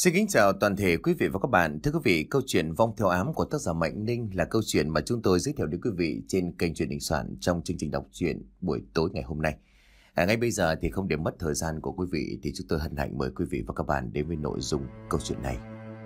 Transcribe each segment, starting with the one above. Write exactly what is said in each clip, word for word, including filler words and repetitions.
Xin kính chào toàn thể quý vị và các bạn. Thưa quý vị, câu chuyện Vong Theo Ám của tác giả Mạnh Ninh là câu chuyện mà chúng tôi giới thiệu đến quý vị trên kênh Truyện Đình Soạn trong chương trình đọc truyện buổi tối ngày hôm nay. À, ngay bây giờ thì không để mất thời gian của quý vị thì chúng tôi hân hạnh mời quý vị và các bạn đến với nội dung câu chuyện này.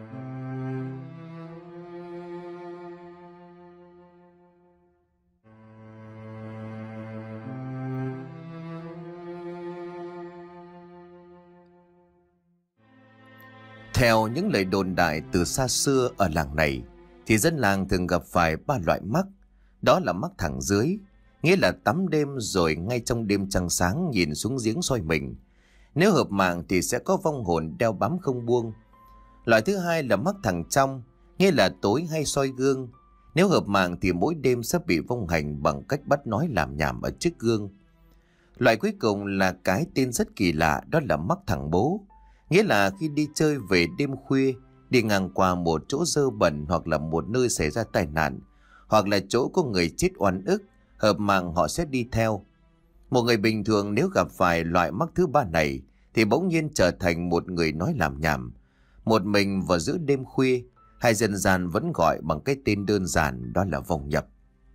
Theo những lời đồn đại từ xa xưa ở làng này thì dân làng thường gặp phải ba loại mắc. Đó là mắc thẳng dưới, nghĩa là tắm đêm rồi ngay trong đêm trăng sáng nhìn xuống giếng soi mình. Nếu hợp mạng thì sẽ có vong hồn đeo bám không buông. Loại thứ hai là mắc thẳng trong, nghĩa là tối hay soi gương. Nếu hợp mạng thì mỗi đêm sẽ bị vong hành bằng cách bắt nói làm nhảm ở trước gương. Loại cuối cùng là cái tên rất kỳ lạ, đó là mắc thẳng bố. Nghĩa là khi đi chơi về đêm khuya, đi ngang qua một chỗ dơ bẩn hoặc là một nơi xảy ra tai nạn, hoặc là chỗ có người chết oan ức, hợp mạng họ sẽ đi theo. Một người bình thường nếu gặp phải loại mắc thứ ba này thì bỗng nhiên trở thành một người nói làm nhảm, một mình vào giữa đêm khuya, hay dân gian vẫn gọi bằng cái tên đơn giản đó là vong nhập.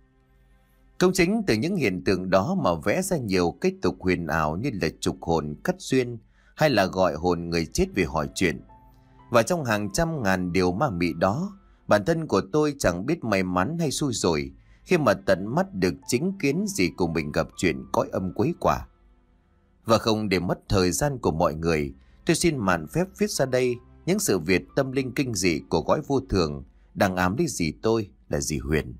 Công chính từ những hiện tượng đó mà vẽ ra nhiều kết tục huyền ảo như là trục hồn, cắt duyên, hay là gọi hồn người chết về hỏi chuyện. Và trong hàng trăm ngàn điều ma mị đó, bản thân của tôi chẳng biết may mắn hay xui rủi khi mà tận mắt được chứng kiến gì của mình gặp chuyện cõi âm quấy quả. Và không để mất thời gian của mọi người, tôi xin mạn phép viết ra đây những sự việc tâm linh kinh dị của cõi vô thường đang ám lấy dì tôi là dì Huyền.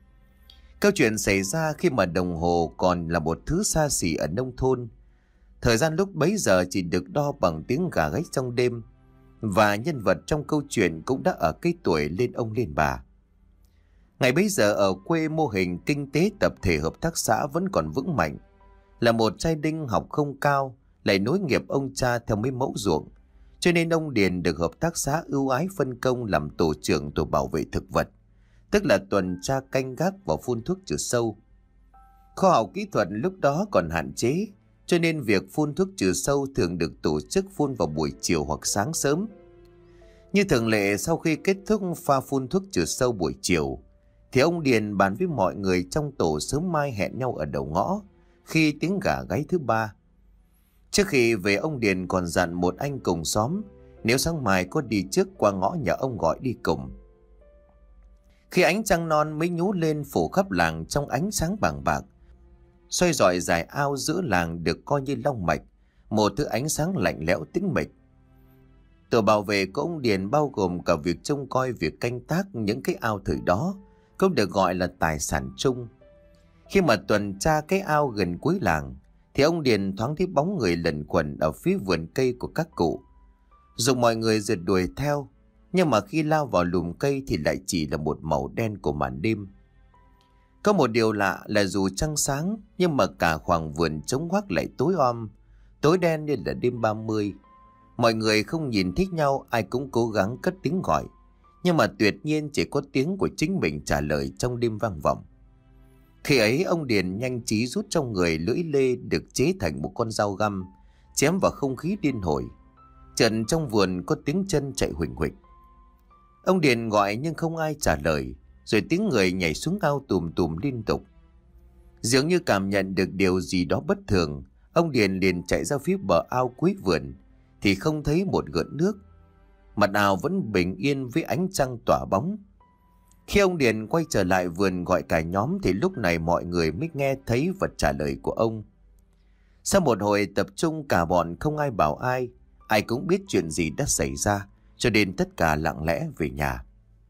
Câu chuyện xảy ra khi mà đồng hồ còn là một thứ xa xỉ ở nông thôn. Thời gian lúc bấy giờ chỉ được đo bằng tiếng gà gáy trong đêm, và nhân vật trong câu chuyện cũng đã ở cái tuổi lên ông lên bà. Ngày bấy giờ ở quê mô hình kinh tế tập thể hợp tác xã vẫn còn vững mạnh. Là một trai đinh học không cao, lại nối nghiệp ông cha theo mấy mẫu ruộng, cho nên ông Điền được hợp tác xã ưu ái phân công làm tổ trưởng tổ bảo vệ thực vật, tức là tuần tra canh gác và phun thuốc trừ sâu. Khoa học kỹ thuật lúc đó còn hạn chế, cho nên việc phun thuốc trừ sâu thường được tổ chức phun vào buổi chiều hoặc sáng sớm. Như thường lệ, sau khi kết thúc pha phun thuốc trừ sâu buổi chiều, thì ông Điền bàn với mọi người trong tổ sớm mai hẹn nhau ở đầu ngõ khi tiếng gà gáy thứ ba. Trước khi về, ông Điền còn dặn một anh cùng xóm nếu sáng mai có đi trước qua ngõ nhà ông gọi đi cùng. Khi ánh trăng non mới nhú lên phủ khắp làng trong ánh sáng bàng bạc, soi rọi dải ao giữa làng được coi như long mạch, một thứ ánh sáng lạnh lẽo tĩnh mịch. Tổ bảo vệ của ông Điền bao gồm cả việc trông coi việc canh tác những cái ao thời đó, cũng được gọi là tài sản chung. Khi mà tuần tra cái ao gần cuối làng, thì ông Điền thoáng thấy bóng người lẩn quẩn ở phía vườn cây của các cụ. Dùng mọi người rượt đuổi theo, nhưng mà khi lao vào lùm cây thì lại chỉ là một màu đen của màn đêm. Có một điều lạ là dù trăng sáng, nhưng mà cả khoảng vườn trống hoác lại tối om, tối đen như là đêm ba mươi. Mọi người không nhìn thích nhau, ai cũng cố gắng cất tiếng gọi, nhưng mà tuyệt nhiên chỉ có tiếng của chính mình trả lời trong đêm vang vọng. Khi ấy ông Điền nhanh trí rút trong người lưỡi lê được chế thành một con dao găm, chém vào không khí điên hồi. Chợt trong vườn có tiếng chân chạy huỳnh huỳnh. Ông Điền gọi nhưng không ai trả lời, rồi tiếng người nhảy xuống ao tùm tùm liên tục. Dường như cảm nhận được điều gì đó bất thường, ông Điền liền chạy ra phía bờ ao cuối vườn, thì không thấy một gợn nước. Mặt ao vẫn bình yên với ánh trăng tỏa bóng. Khi ông Điền quay trở lại vườn gọi cả nhóm thì lúc này mọi người mới nghe thấy và trả lời của ông. Sau một hồi tập trung cả bọn không ai bảo ai, ai cũng biết chuyện gì đã xảy ra, cho nên tất cả lặng lẽ về nhà.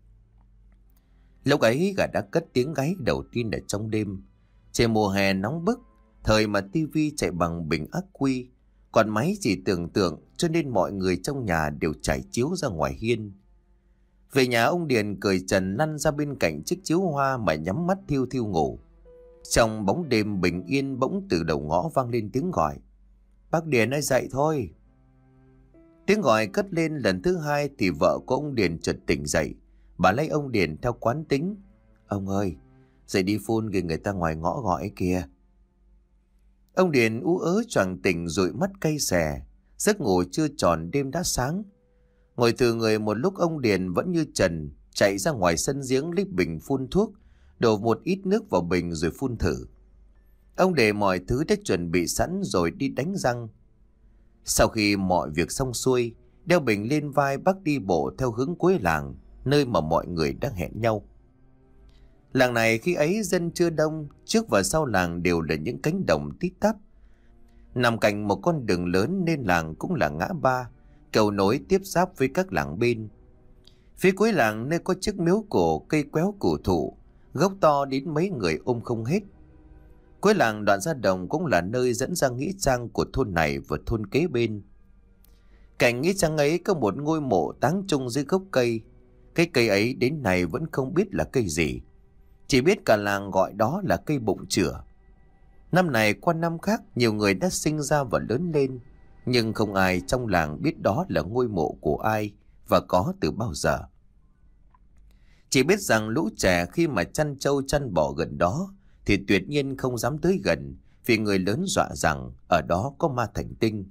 Lúc ấy gà đã cất tiếng gáy đầu tiên ở trong đêm. Trên mùa hè nóng bức, thời mà tivi chạy bằng bình ắc quy, còn máy chỉ tưởng tượng, cho nên mọi người trong nhà đều trải chiếu ra ngoài hiên. Về nhà, ông Điền cởi trần lăn ra bên cạnh chiếc chiếu hoa mà nhắm mắt thiêu thiêu ngủ. Trong bóng đêm bình yên, bỗng từ đầu ngõ vang lên tiếng gọi: "Bác Điền ơi, dậy thôi." Tiếng gọi cất lên lần thứ hai thì vợ của ông Điền chợt tỉnh dậy. Bà lấy ông Điền theo quán tính: "Ông ơi, dậy đi phun kìa, người ta ngoài ngõ gọi kìa." Ông Điền ú ớ choàng tỉnh, dụi mắt cay xè. Giấc ngủ chưa tròn đêm đã sáng. Ngồi từ người một lúc, ông Điền vẫn như trần, chạy ra ngoài sân giếng lấy bình phun thuốc, đổ một ít nước vào bình rồi phun thử. Ông để mọi thứ đã chuẩn bị sẵn rồi đi đánh răng. Sau khi mọi việc xong xuôi, đeo bình lên vai, bác đi bộ theo hướng cuối làng, nơi mà mọi người đang hẹn nhau. Làng này khi ấy dân chưa đông, trước và sau làng đều là những cánh đồng tít tắp. Nằm cạnh một con đường lớn nên làng cũng là ngã ba, cầu nối tiếp giáp với các làng bên. Phía cuối làng nơi có chiếc miếu cổ, cây quéo cổ thụ, gốc to đến mấy người ôm không hết. Cuối làng đoạn ra đồng cũng là nơi dẫn ra nghĩa trang của thôn này và thôn kế bên. Cạnh nghĩa trang ấy có một ngôi mộ táng chung dưới gốc cây. Cái cây ấy đến nay vẫn không biết là cây gì, chỉ biết cả làng gọi đó là cây bụng chửa. Năm này qua năm khác, nhiều người đã sinh ra và lớn lên, nhưng không ai trong làng biết đó là ngôi mộ của ai và có từ bao giờ. Chỉ biết rằng lũ trẻ khi mà chăn trâu chăn bò gần đó thì tuyệt nhiên không dám tới gần, vì người lớn dọa rằng ở đó có ma thành tinh.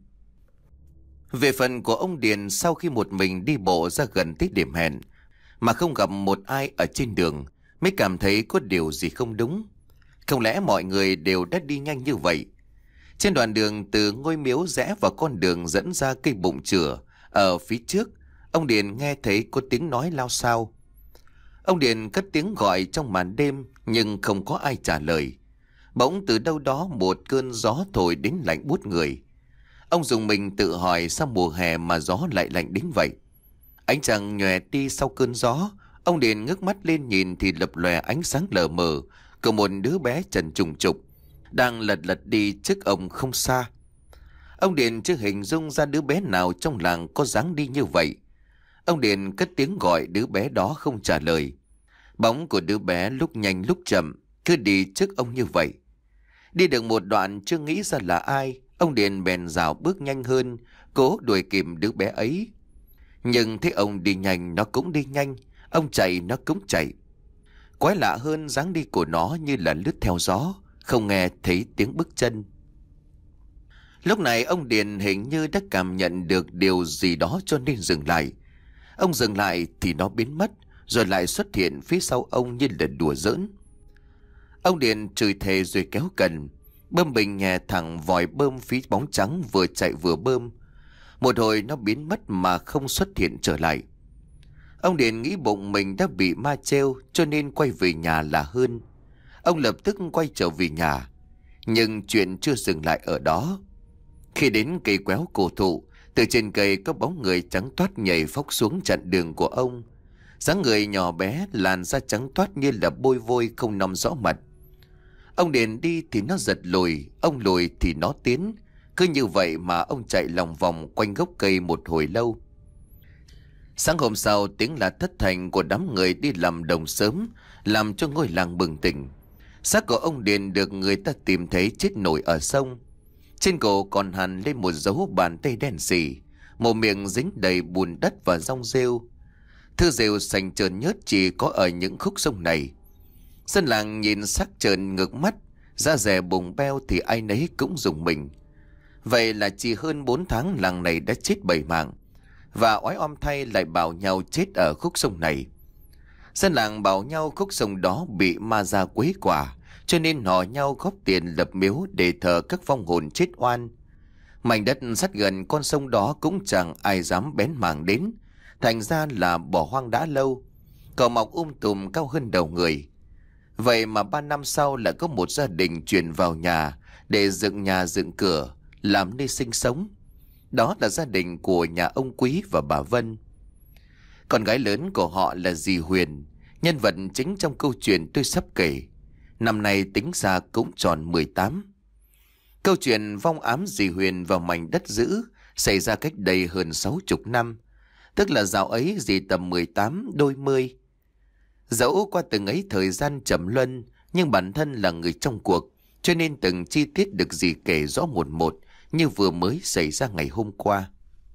Về phần của ông Điền, sau khi một mình đi bộ ra gần tới điểm hẹn mà không gặp một ai ở trên đường, mới cảm thấy có điều gì không đúng. Không lẽ mọi người đều đã đi nhanh như vậy? Trên đoạn đường từ ngôi miếu rẽ vào con đường dẫn ra cây bụng chửa ở phía trước, ông Điền nghe thấy có tiếng nói lao xao. Ông Điền cất tiếng gọi trong màn đêm nhưng không có ai trả lời. Bỗng từ đâu đó một cơn gió thổi đến lạnh buốt người. Ông dùng mình tự hỏi sao mùa hè mà gió lại lạnh đến vậy. Ánh trăng nhòe đi sau cơn gió. Ông Điền ngước mắt lên nhìn thì lập lòe ánh sáng lờ mờ của một đứa bé trần trùng trục đang lật lật đi trước ông không xa. Ông Điền chưa hình dung ra đứa bé nào trong làng có dáng đi như vậy. Ông Điền cất tiếng gọi đứa bé đó không trả lời. Bóng của đứa bé lúc nhanh lúc chậm cứ đi trước ông như vậy. Đi được một đoạn chưa nghĩ ra là ai, ông Điền bèn rảo bước nhanh hơn, cố đuổi kịp đứa bé ấy. Nhưng thấy ông đi nhanh nó cũng đi nhanh, ông chạy nó cũng chạy. Quái lạ hơn, dáng đi của nó như là lướt theo gió, không nghe thấy tiếng bước chân. Lúc này ông Điền hình như đã cảm nhận được điều gì đó cho nên dừng lại. Ông dừng lại thì nó biến mất, rồi lại xuất hiện phía sau ông như là đùa giỡn. Ông Điền chửi thề rồi kéo cần, bơm bình nhẹ thẳng vòi bơm phía bóng trắng vừa chạy vừa bơm. Một hồi nó biến mất mà không xuất hiện trở lại. Ông Điền nghĩ bụng mình đã bị ma trêu cho nên quay về nhà là hơn. Ông lập tức quay trở về nhà. Nhưng chuyện chưa dừng lại ở đó. Khi đến cây quéo cổ thụ, từ trên cây có bóng người trắng toát nhảy phóc xuống chặn đường của ông. Dáng người nhỏ bé, làn da trắng toát như là bôi vôi không nằm rõ mặt. Ông Điền đi thì nó giật lùi, ông lùi thì nó tiến. Cứ như vậy mà ông chạy lòng vòng quanh gốc cây một hồi lâu. Sáng hôm sau, tiếng là thất thanh của đám người đi làm đồng sớm làm cho ngôi làng bừng tỉnh. Xác của ông Điền được người ta tìm thấy chết nổi ở sông. Trên cổ còn hằn lên một dấu bàn tay đen sì, một miệng dính đầy bùn đất và rong rêu. Thứ rêu xanh trơn nhớt chỉ có ở những khúc sông này. Dân làng nhìn xác trơn ngược mắt, da dẻ bùng beo thì ai nấy cũng rùng mình. Vậy là chỉ hơn bốn tháng làng này đã chết bảy mạng, và oái oăm thay lại bảo nhau chết ở khúc sông này. Dân làng bảo nhau khúc sông đó bị ma ra quấy quả, cho nên họ nhau góp tiền lập miếu để thờ các vong hồn chết oan. Mảnh đất sát gần con sông đó cũng chẳng ai dám bén mảng đến, thành ra là bỏ hoang đã lâu, cỏ mọc um tùm cao hơn đầu người. Vậy mà ba năm sau lại có một gia đình chuyển vào nhà để dựng nhà dựng cửa, làm nơi sinh sống. Đó là gia đình của nhà ông Quý và bà Vân. Con gái lớn của họ là dì Huyền, nhân vật chính trong câu chuyện tôi sắp kể. Năm nay tính ra cũng tròn mười tám. Câu chuyện vong ám dì Huyền vào mảnh đất dữ xảy ra cách đây hơn sáu chục năm. Tức là dạo ấy dì tầm mười tám đôi mươi. Dẫu qua từng ấy thời gian trầm luân, nhưng bản thân là người trong cuộc, cho nên từng chi tiết được dì kể rõ một một, như vừa mới xảy ra ngày hôm qua.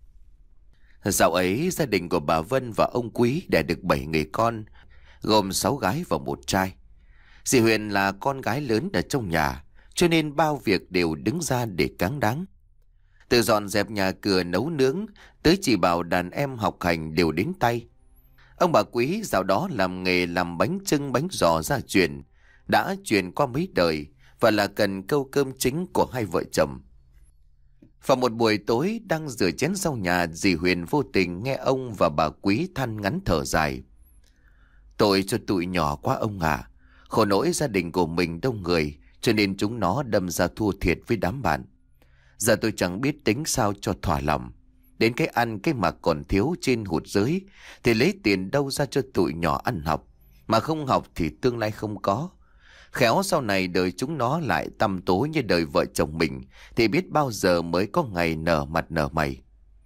Dạo ấy gia đình của bà Vân và ông Quý đẻ được bảy người con, gồm sáu gái và một trai. Dì Huyền là con gái lớn ở trong nhà, cho nên bao việc đều đứng ra để cáng đáng. Từ dọn dẹp nhà cửa nấu nướng tới chỉ bảo đàn em học hành đều đến tay. Ông bà Quý dạo đó làm nghề làm bánh chưng bánh giò gia truyền, đã truyền qua mấy đời và là cần câu cơm chính của hai vợ chồng. Vào một buổi tối đang rửa chén sau nhà, dì Huyền vô tình nghe ông và bà Quý than ngắn thở dài. Tội cho tụi nhỏ quá ông ạ. Khổ nỗi gia đình của mình đông người, cho nên chúng nó đâm ra thua thiệt với đám bạn. Giờ tôi chẳng biết tính sao cho thỏa lòng. Đến cái ăn cái mặc còn thiếu trên hụt dưới, thì lấy tiền đâu ra cho tụi nhỏ ăn học. Mà không học thì tương lai không có. Khéo sau này đời chúng nó lại tăm tối như đời vợ chồng mình, thì biết bao giờ mới có ngày nở mặt nở mày.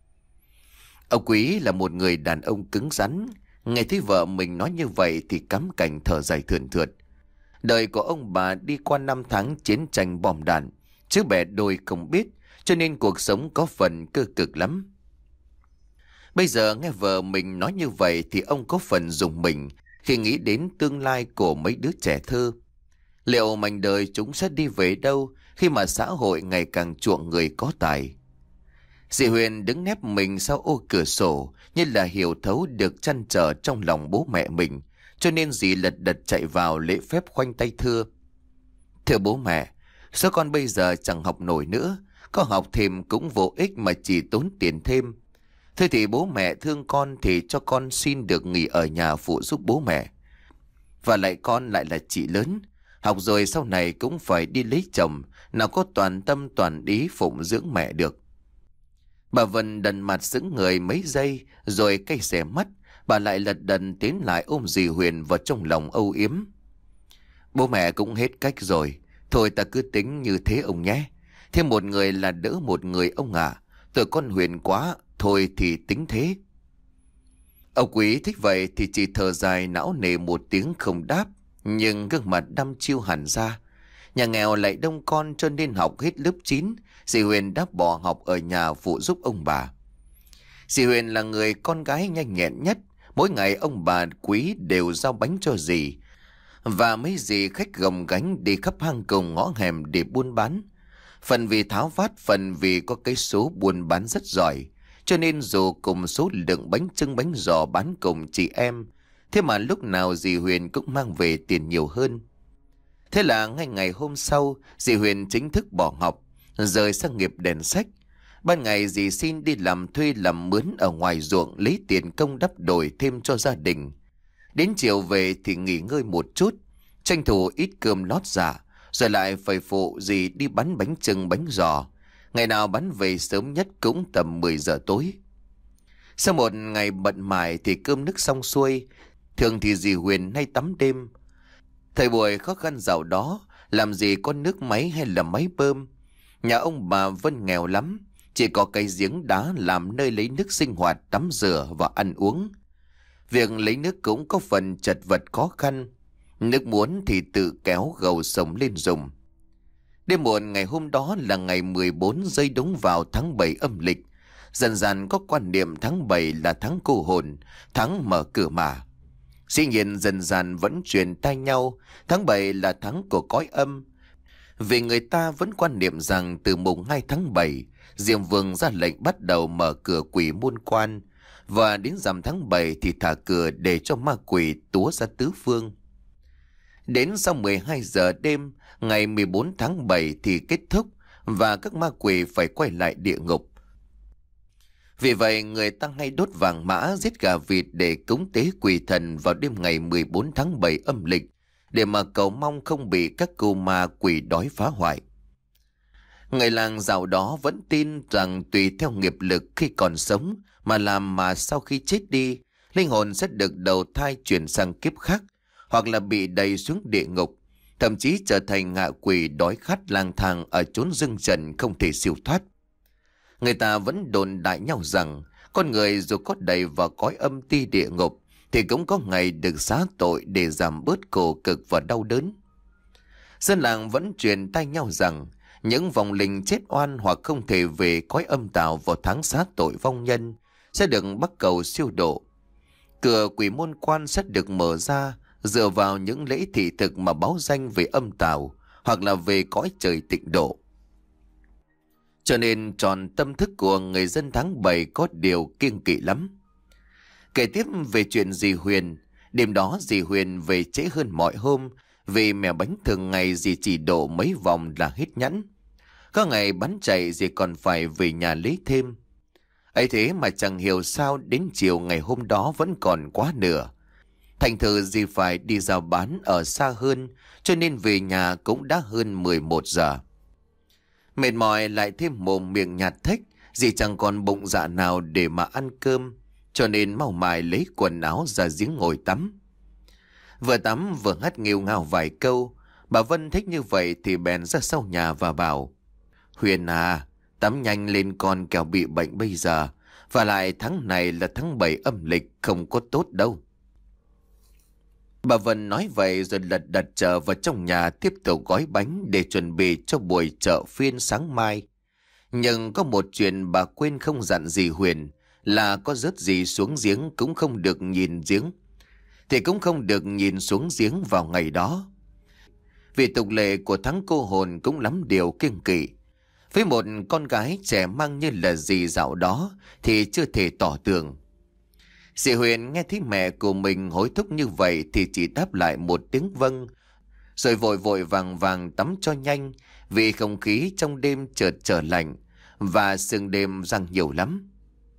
Ông Quý là một người đàn ông cứng rắn. Nghe thấy vợ mình nói như vậy thì cắm cành thở dài thườn thượt. Đời của ông bà đi qua năm tháng chiến tranh bom đạn, chứ bè đôi không biết, cho nên cuộc sống có phần cơ cực lắm. Bây giờ nghe vợ mình nói như vậy thì ông có phần rùng mình khi nghĩ đến tương lai của mấy đứa trẻ thơ. Liệu mảnh đời chúng sẽ đi về đâu khi mà xã hội ngày càng chuộng người có tài? Dì Huyền đứng nép mình sau ô cửa sổ như là hiểu thấu được trăn trở trong lòng bố mẹ mình, cho nên dì lật đật chạy vào lễ phép khoanh tay thưa. Thưa bố mẹ, số con bây giờ chẳng học nổi nữa, có học thêm cũng vô ích mà chỉ tốn tiền thêm. Thôi thì bố mẹ thương con thì cho con xin được nghỉ ở nhà phụ giúp bố mẹ. Và lại con lại là chị lớn, học rồi sau này cũng phải đi lấy chồng, nào có toàn tâm toàn ý phụng dưỡng mẹ được. Bà Vân đần mặt sững người mấy giây, rồi cay xẻ mắt, bà lại lật đần tiến lại ôm dì Huyền vào trong lòng âu yếm. Bố mẹ cũng hết cách rồi, thôi ta cứ tính như thế ông nhé. Thêm một người là đỡ một người ông ạ. À. Tụi con Huyền quá, thôi thì tính thế. Ông Quý thích vậy thì chỉ thở dài não nề một tiếng không đáp, nhưng gương mặt đăm chiêu hẳn ra. Nhà nghèo lại đông con cho nên học hết lớp chín, dì Huyền đáp bỏ học ở nhà phụ giúp ông bà. Dì Huyền là người con gái nhanh nhẹn nhất, mỗi ngày ông bà Quý đều giao bánh cho dì. Và mấy dì khách gồng gánh đi khắp hang cùng ngõ hẻm để buôn bán. Phần vì tháo vát, phần vì có cái số buôn bán rất giỏi, cho nên dù cùng số lượng bánh chưng bánh giò bán cùng chị em, thế mà lúc nào dì Huyền cũng mang về tiền nhiều hơn. Thế là ngay ngày hôm sau, dì Huyền chính thức bỏ học, rời sang nghiệp đèn sách. Ban ngày dì xin đi làm thuê làm mướn ở ngoài ruộng lấy tiền công đắp đổi thêm cho gia đình. Đến chiều về thì nghỉ ngơi một chút, tranh thủ ít cơm lót dạ, rồi lại phải phụ dì đi bán bánh chưng bánh giò. Ngày nào bán về sớm nhất cũng tầm mười giờ tối. Sau một ngày bận mải thì cơm nước xong xuôi, thường thì dì Huyền hay tắm đêm. Thời buổi khó khăn giàu đó, làm gì có nước máy hay là máy bơm. Nhà ông bà Vân nghèo lắm, chỉ có cái giếng đá làm nơi lấy nước sinh hoạt, tắm rửa và ăn uống. Việc lấy nước cũng có phần chật vật khó khăn. Nước muốn thì tự kéo gầu sông lên dùng. Đêm muộn ngày hôm đó là ngày mười bốn rơi đúng vào tháng bảy âm lịch. Dần dần có quan niệm tháng bảy là tháng cô hồn, tháng mở cửa mà. Dĩ nhiên dần dần vẫn truyền tai nhau, tháng bảy là tháng của cõi âm. Vì người ta vẫn quan niệm rằng từ mùng hai tháng bảy, Diêm Vương ra lệnh bắt đầu mở cửa quỷ môn quan, và đến rằm tháng bảy thì thả cửa để cho ma quỷ túa ra tứ phương. Đến sau mười hai giờ đêm, ngày mười bốn tháng bảy thì kết thúc, và các ma quỷ phải quay lại địa ngục. Vì vậy, người ta hay đốt vàng mã, giết gà vịt để cúng tế quỷ thần vào đêm ngày mười bốn tháng bảy âm lịch, để mà cầu mong không bị các cưu ma quỷ đói phá hoại. Người làng dạo đó vẫn tin rằng tùy theo nghiệp lực khi còn sống mà làm, mà sau khi chết đi, linh hồn sẽ được đầu thai chuyển sang kiếp khác, hoặc là bị đày xuống địa ngục, thậm chí trở thành ngạ quỷ đói khát lang thang ở chốn rừng trần không thể siêu thoát. Người ta vẫn đồn đại nhau rằng con người dù có đầy vào cõi âm ti địa ngục thì cũng có ngày được xá tội để giảm bớt khổ cực và đau đớn. Dân làng vẫn truyền tai nhau rằng những vong linh chết oan hoặc không thể về cõi âm tào vào tháng xá tội vong nhân sẽ được bắt cầu siêu độ. Cửa quỷ môn quan sẽ được mở ra dựa vào những lễ thị thực mà báo danh về âm tào hoặc là về cõi trời tịnh độ. Cho nên tròn tâm thức của người dân tháng bảy có điều kiêng kỵ lắm. Kể tiếp về chuyện dì Huyền. Đêm đó dì Huyền về trễ hơn mọi hôm, vì mẻ bánh thường ngày dì chỉ đổ mấy vòng là hết nhẵn. Có ngày bắn chạy dì còn phải về nhà lấy thêm. Ấy thế mà chẳng hiểu sao đến chiều ngày hôm đó vẫn còn quá nửa. Thành thử dì phải đi giao bán ở xa hơn, cho nên về nhà cũng đã hơn mười một giờ. Mệt mỏi lại thêm mồm miệng nhạt thếch, dì chẳng còn bụng dạ nào để mà ăn cơm, cho nên mau mải lấy quần áo ra giếng ngồi tắm. Vừa tắm vừa hắt nghêu ngao vài câu. Bà Vân thích như vậy thì bèn ra sau nhà và bảo: Huyền à, tắm nhanh lên con kẻo bị bệnh bây giờ. Và lại tháng này là tháng bảy âm lịch, không có tốt đâu. Bà Vân nói vậy rồi lật đật trở vào trong nhà tiếp tục gói bánh để chuẩn bị cho buổi chợ phiên sáng mai. Nhưng có một chuyện bà quên không dặn dì Huyền là có rớt gì xuống giếng cũng không được nhìn giếng. Thì cũng không được nhìn xuống giếng vào ngày đó. Vì tục lệ của tháng cô hồn cũng lắm điều kiêng kỵ. Với một con gái trẻ mang như là dì dạo đó thì chưa thể tỏ tường. Dì Huyền nghe thấy mẹ của mình hối thúc như vậy thì chỉ đáp lại một tiếng vâng, rồi vội vội vàng vàng tắm cho nhanh, vì không khí trong đêm chợt trở lạnh và sương đêm giăng nhiều lắm.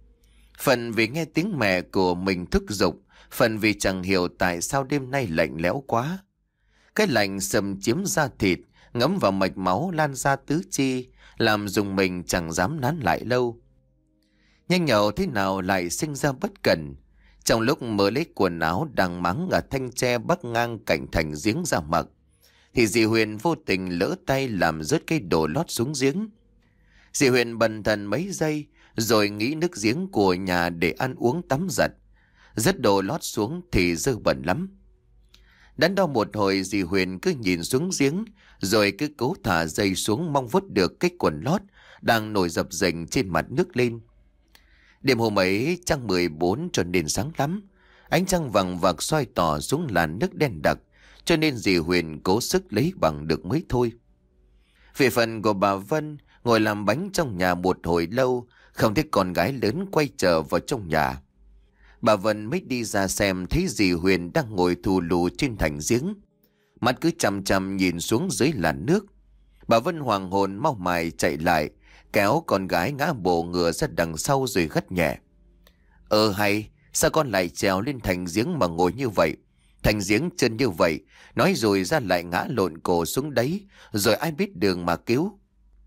Phần vì nghe tiếng mẹ của mình thúc giục, phần vì chẳng hiểu tại sao đêm nay lạnh lẽo quá. Cái lạnh xâm chiếm da thịt, ngấm vào mạch máu lan ra tứ chi, làm dùng mình chẳng dám nán lại lâu. Nhanh nhậu thế nào lại sinh ra bất cẩn. Trong lúc mở lấy quần áo đang mắng ở thanh tre bắc ngang cạnh thành giếng ra mặc, thì dì Huyền vô tình lỡ tay làm rớt cái đồ lót xuống giếng. Dì Huyền bần thần mấy giây rồi nghĩ nước giếng của nhà để ăn uống tắm giặt. Rớt đồ lót xuống thì dơ bẩn lắm. Đắn đo một hồi dì Huyền cứ nhìn xuống giếng, rồi cứ cố thả dây xuống mong vớt được cái quần lót đang nổi dập dềnh trên mặt nước lên. Đêm hôm ấy trăng mười bốn cho nên sáng lắm. Ánh trăng vàng vặc soi tỏ xuống làn nước đen đặc, cho nên dì Huyền cố sức lấy bằng được mới thôi. Về phần của bà Vân, ngồi làm bánh trong nhà một hồi lâu, không thấy con gái lớn quay trở vào trong nhà. Bà Vân mới đi ra xem thấy dì Huyền đang ngồi thù lù trên thành giếng, mắt cứ chằm chằm nhìn xuống dưới làn nước. Bà Vân hoàng hồn mau mải chạy lại, kéo con gái ngã bổ ngửa ra đằng sau rồi gắt nhẹ: Ờ hay, sao con lại trèo lên thành giếng mà ngồi như vậy? Thành giếng chân như vậy, nói rồi ra lại ngã lộn cổ xuống đấy, rồi ai biết đường mà cứu.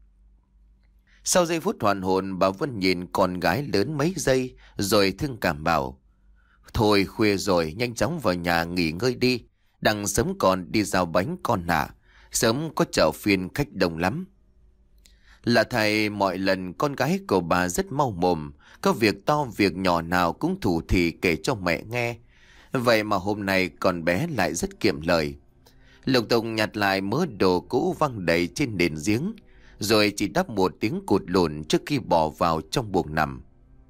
Sau giây phút hoàn hồn, bà Vân nhìn con gái lớn mấy giây, rồi thương cảm bảo: Thôi khuya rồi, nhanh chóng vào nhà nghỉ ngơi đi, đằng sớm còn đi giao bánh con ạ, sớm có chợ phiên khách đông lắm. Là thầy mọi lần con gái của bà rất mau mồm, có việc to việc nhỏ nào cũng thủ thỉ kể cho mẹ nghe. Vậy mà hôm nay con bé lại rất kiệm lời. Lục tục nhặt lại mớ đồ cũ văng đầy trên nền giếng, rồi chỉ đáp một tiếng cụt lùn trước khi bỏ vào trong buồng nằm.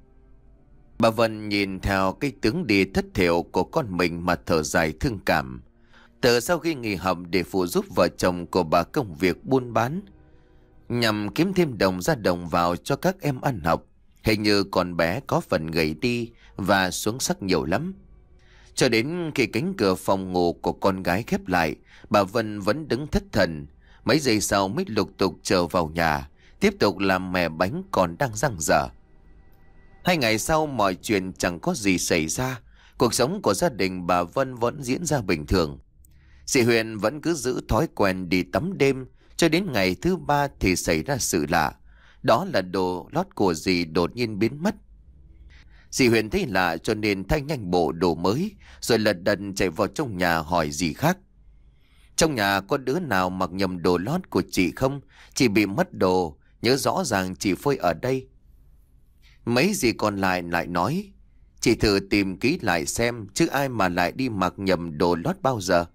Bà Vân nhìn theo cái tướng đi thất thiểu của con mình mà thở dài thương cảm. Từ sau khi nghỉ học để phụ giúp vợ chồng của bà công việc buôn bán, nhằm kiếm thêm đồng ra đồng vào cho các em ăn học, hình như con bé có phần gầy đi và xuống sắc nhiều lắm. Cho đến khi cánh cửa phòng ngủ của con gái khép lại, bà Vân vẫn đứng thất thần. Mấy giây sau mới lục tục trở vào nhà, tiếp tục làm mẻ bánh còn đang dang dở. Hai ngày sau mọi chuyện chẳng có gì xảy ra. Cuộc sống của gia đình bà Vân vẫn diễn ra bình thường. Dì Huyền vẫn cứ giữ thói quen đi tắm đêm, cho đến ngày thứ ba thì xảy ra sự lạ. Đó là đồ lót của dì đột nhiên biến mất. Dì Huyền thấy lạ cho nên thay nhanh bộ đồ mới, rồi lật đật chạy vào trong nhà hỏi dì khác: Trong nhà có đứa nào mặc nhầm đồ lót của chị không? Chị bị mất đồ, nhớ rõ ràng chị phơi ở đây. Mấy dì còn lại lại nói: Chị thử tìm kỹ lại xem, chứ ai mà lại đi mặc nhầm đồ lót bao giờ.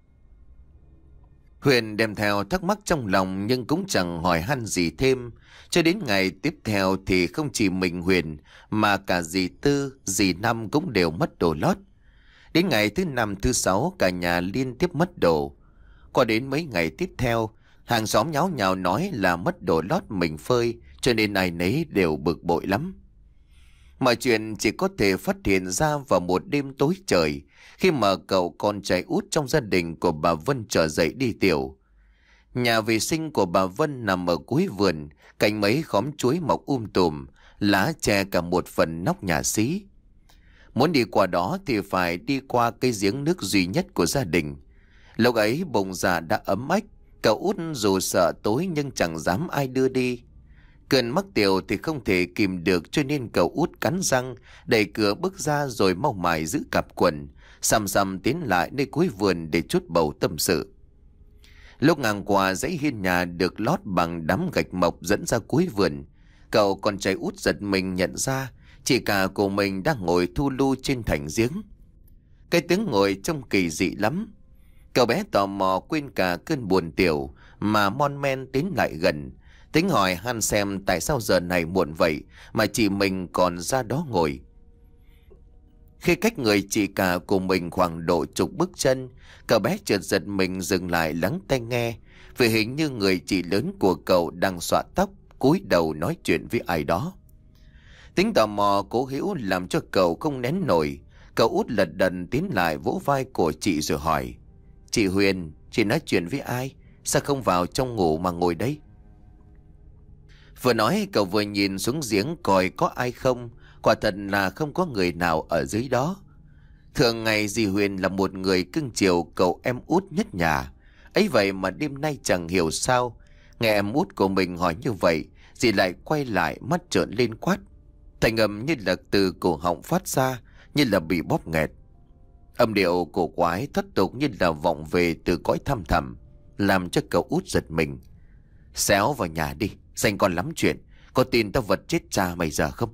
Huyền đem theo thắc mắc trong lòng nhưng cũng chẳng hỏi han gì thêm. Cho đến ngày tiếp theo thì không chỉ mình Huyền mà cả dì Tư, dì Năm cũng đều mất đồ lót. Đến ngày thứ năm thứ sáu cả nhà liên tiếp mất đồ. Qua đến mấy ngày tiếp theo, hàng xóm nháo nhào nói là mất đồ lót mình phơi, cho nên ai nấy đều bực bội lắm. Mọi chuyện chỉ có thể phát hiện ra vào một đêm tối trời, khi mà cậu con trai út trong gia đình của bà Vân trở dậy đi tiểu. Nhà vệ sinh của bà Vân nằm ở cuối vườn, cạnh mấy khóm chuối mọc um tùm, lá che cả một phần nóc nhà xí. Muốn đi qua đó thì phải đi qua cây giếng nước duy nhất của gia đình. Lúc ấy bụng dạ đã ấm ách, cậu út dù sợ tối nhưng chẳng dám ai đưa đi. Cơn mắc tiểu thì không thể kìm được, cho nên cậu út cắn răng đẩy cửa bước ra rồi mau mải giữ cặp quần, xăm xăm tiến lại nơi cuối vườn để chút bầu tâm sự. Lúc ngang qua dãy hiên nhà được lót bằng đám gạch mộc dẫn ra cuối vườn, cậu con trai út giật mình nhận ra chị cả của mình đang ngồi thu lu trên thành giếng. Cái tiếng ngồi trông kỳ dị lắm. Cậu bé tò mò quên cả cơn buồn tiểu mà mon men tiến lại gần, tính hỏi han xem tại sao giờ này muộn vậy mà chị mình còn ra đó ngồi. Khi cách người chị cả của mình khoảng độ chục bước chân, cậu bé chợt giật mình dừng lại lắng tai nghe, vì hình như người chị lớn của cậu đang xõa tóc, cúi đầu nói chuyện với ai đó. Tính tò mò cố hữu làm cho cậu không nén nổi, cậu út lật đần tiến lại vỗ vai của chị rồi hỏi: "Chị Huyền, chị nói chuyện với ai? Sao không vào trong ngủ mà ngồi đây?" Vừa nói cậu vừa nhìn xuống giếng coi có ai không. Quả thật là không có người nào ở dưới đó. Thường ngày dì Huyền là một người cưng chiều cậu em út nhất nhà. Ấy vậy mà đêm nay chẳng hiểu sao, nghe em út của mình hỏi như vậy, dì lại quay lại mắt trợn lên quát. Thành âm như là từ cổ họng phát ra, như là bị bóp nghẹt. Âm điệu cổ quái thất tục như là vọng về từ cõi thăm thẳm, làm cho cậu út giật mình. "Xéo vào nhà đi, danh con lắm chuyện. Có tin tao vật chết cha mày giờ không?"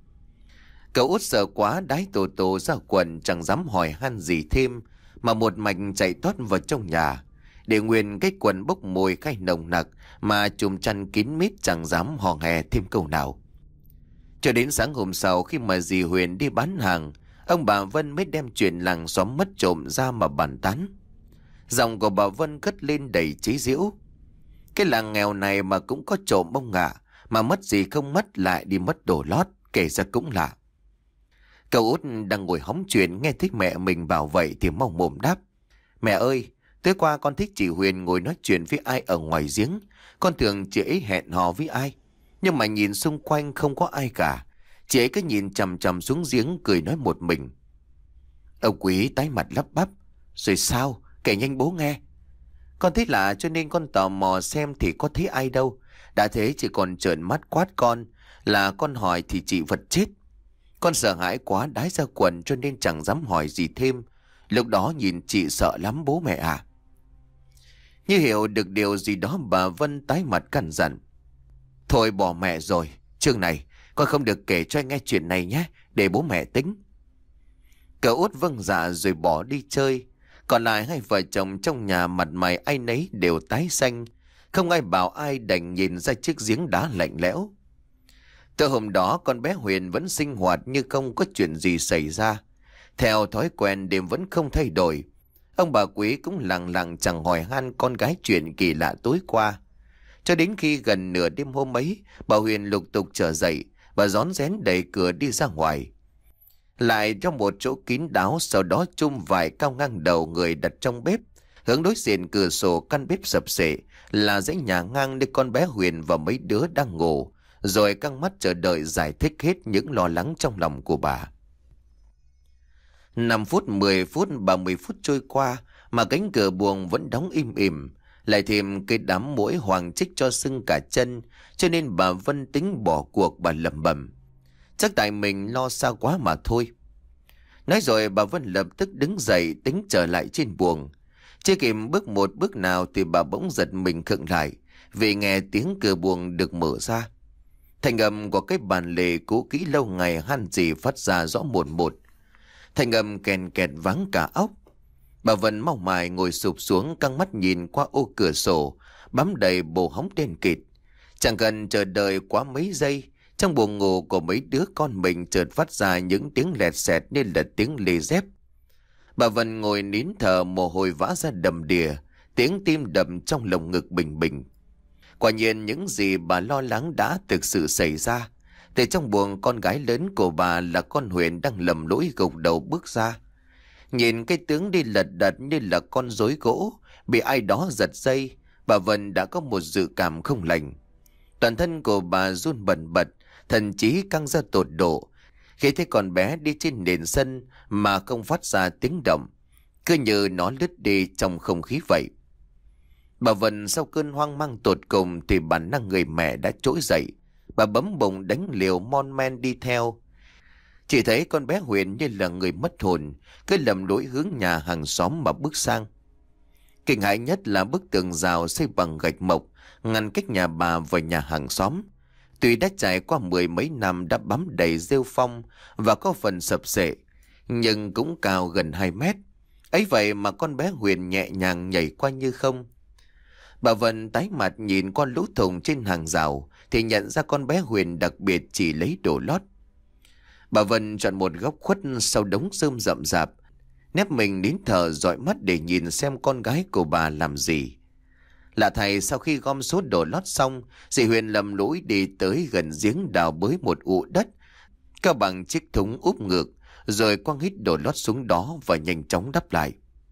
Cậu út sợ quá đái tổ tổ ra quần, chẳng dám hỏi han gì thêm, mà một mạch chạy thoát vào trong nhà. Để nguyên cái quần bốc mùi khai nồng nặc mà chùm chăn kín mít, chẳng dám hò hè thêm câu nào. Cho đến sáng hôm sau, khi mà dì Huyền đi bán hàng, ông bà Vân mới đem chuyện làng xóm mất trộm ra mà bàn tán. Giọng của bà Vân cất lên đầy chế giễu: "Cái làng nghèo này mà cũng có trộm ông ạ, mà mất gì không mất lại đi mất đồ lót, kể ra cũng lạ." Cậu út đang ngồi hóng chuyện nghe thấy mẹ mình bảo vậy thì mau mồm đáp: "Mẹ ơi, tối qua con thích chị Huyền ngồi nói chuyện với ai ở ngoài giếng. Con tưởng chị ấy hẹn hò với ai, nhưng mà nhìn xung quanh không có ai cả. Chị ấy cứ nhìn chằm chằm xuống giếng cười nói một mình." Ông Quý tái mặt lắp bắp: "Rồi sao? Kể nhanh bố nghe." "Con thấy lạ cho nên con tò mò xem thì có thấy ai đâu. Đã thế chị còn trợn mắt quát con là con hỏi thì chị vật chết. Con sợ hãi quá đái ra quần cho nên chẳng dám hỏi gì thêm. Lúc đó nhìn chị sợ lắm bố mẹ à." Như hiểu được điều gì đó, bà Vân tái mặt cằn dặn: "Thôi bỏ mẹ rồi, chương này con không được kể cho anh nghe chuyện này nhé, để bố mẹ tính." Cậu út vâng dạ rồi bỏ đi chơi. Còn lại hai vợ chồng trong nhà mặt mày ai nấy đều tái xanh, không ai bảo ai, đành nhìn ra chiếc giếng đá lạnh lẽo. Từ hôm đó con bé Huyền vẫn sinh hoạt như không có chuyện gì xảy ra. Theo thói quen đêm vẫn không thay đổi. Ông bà Quý cũng lặng lặng chẳng hỏi han con gái chuyện kỳ lạ tối qua. Cho đến khi gần nửa đêm hôm ấy, bà Huyền lục tục trở dậy và rón rén đẩy cửa đi ra ngoài. Lại trong một chỗ kín đáo, sau đó chum vải cao ngang đầu người đặt trong bếp. Hướng đối diện cửa sổ căn bếp sập sệ là dãy nhà ngang nơi con bé Huyền và mấy đứa đang ngủ, rồi căng mắt chờ đợi giải thích hết những lo lắng trong lòng của bà. Năm phút, mười phút, ba mươi phút trôi qua mà cánh cửa buồng vẫn đóng im ỉm. Lại thêm cái đám muỗi hoàng chích cho sưng cả chân, cho nên bà Vân tính bỏ cuộc. Bà lẩm bẩm: "Chắc tại mình lo xa quá mà thôi." Nói rồi bà Vân lập tức đứng dậy tính trở lại trên buồng. Chưa kịp bước một bước nào thì bà bỗng giật mình khựng lại, vì nghe tiếng cửa buồng được mở ra. Thành âm của cái bàn lề cũ kỹ lâu ngày han gì phát ra rõ một một. Thành âm kèn kẹt váng cả óc. Bà Vân mau mài ngồi sụp xuống, căng mắt nhìn qua ô cửa sổ bám đầy bồ hóng đen kịt. Chẳng cần chờ đợi quá mấy giây, trong buồng ngủ của mấy đứa con mình chợt phát ra những tiếng lẹt xẹt như là tiếng lê dép. Bà Vân ngồi nín thở, mồ hôi vã ra đầm đìa, tiếng tim đập trong lồng ngực bình bình. Quả nhiên những gì bà lo lắng đã thực sự xảy ra. Từ trong buồng, con gái lớn của bà là con Huyền đang lầm lũi gục đầu bước ra. Nhìn cái tướng đi lật đật như là con rối gỗ bị ai đó giật dây, bà Vân đã có một dự cảm không lành. Toàn thân của bà run bần bật, thần trí căng ra tột độ khi thấy con bé đi trên nền sân mà không phát ra tiếng động, cứ như nó lướt đi trong không khí vậy. Bà Vân sau cơn hoang mang tột cùng thì bản năng người mẹ đã trỗi dậy. Bà bấm bụng đánh liều mon men đi theo. Chỉ thấy con bé Huyền như là người mất hồn, cứ lầm lũi hướng nhà hàng xóm mà bước sang. Kinh hãi nhất là bức tường rào xây bằng gạch mộc ngăn cách nhà bà và nhà hàng xóm. Tuy đã trải qua mười mấy năm đã bám đầy rêu phong và có phần sập sệ, nhưng cũng cao gần hai mét. Ấy vậy mà con bé Huyền nhẹ nhàng nhảy qua như không. Bà Vân tái mặt nhìn qua lỗ thủng trên hàng rào thì nhận ra con bé Huyền đặc biệt chỉ lấy đồ lót. Bà Vân chọn một góc khuất sau đống rơm rậm rạp, nép mình nín thở dõi mắt để nhìn xem con gái của bà làm gì. Lạ thay, sau khi gom số đồ lót xong, dì Huyền lầm lũi đi tới gần giếng đào bới một ụ đất, cao bằng chiếc thúng úp ngược, rồi quăng hít đồ lót xuống đó và nhanh chóng đắp lại.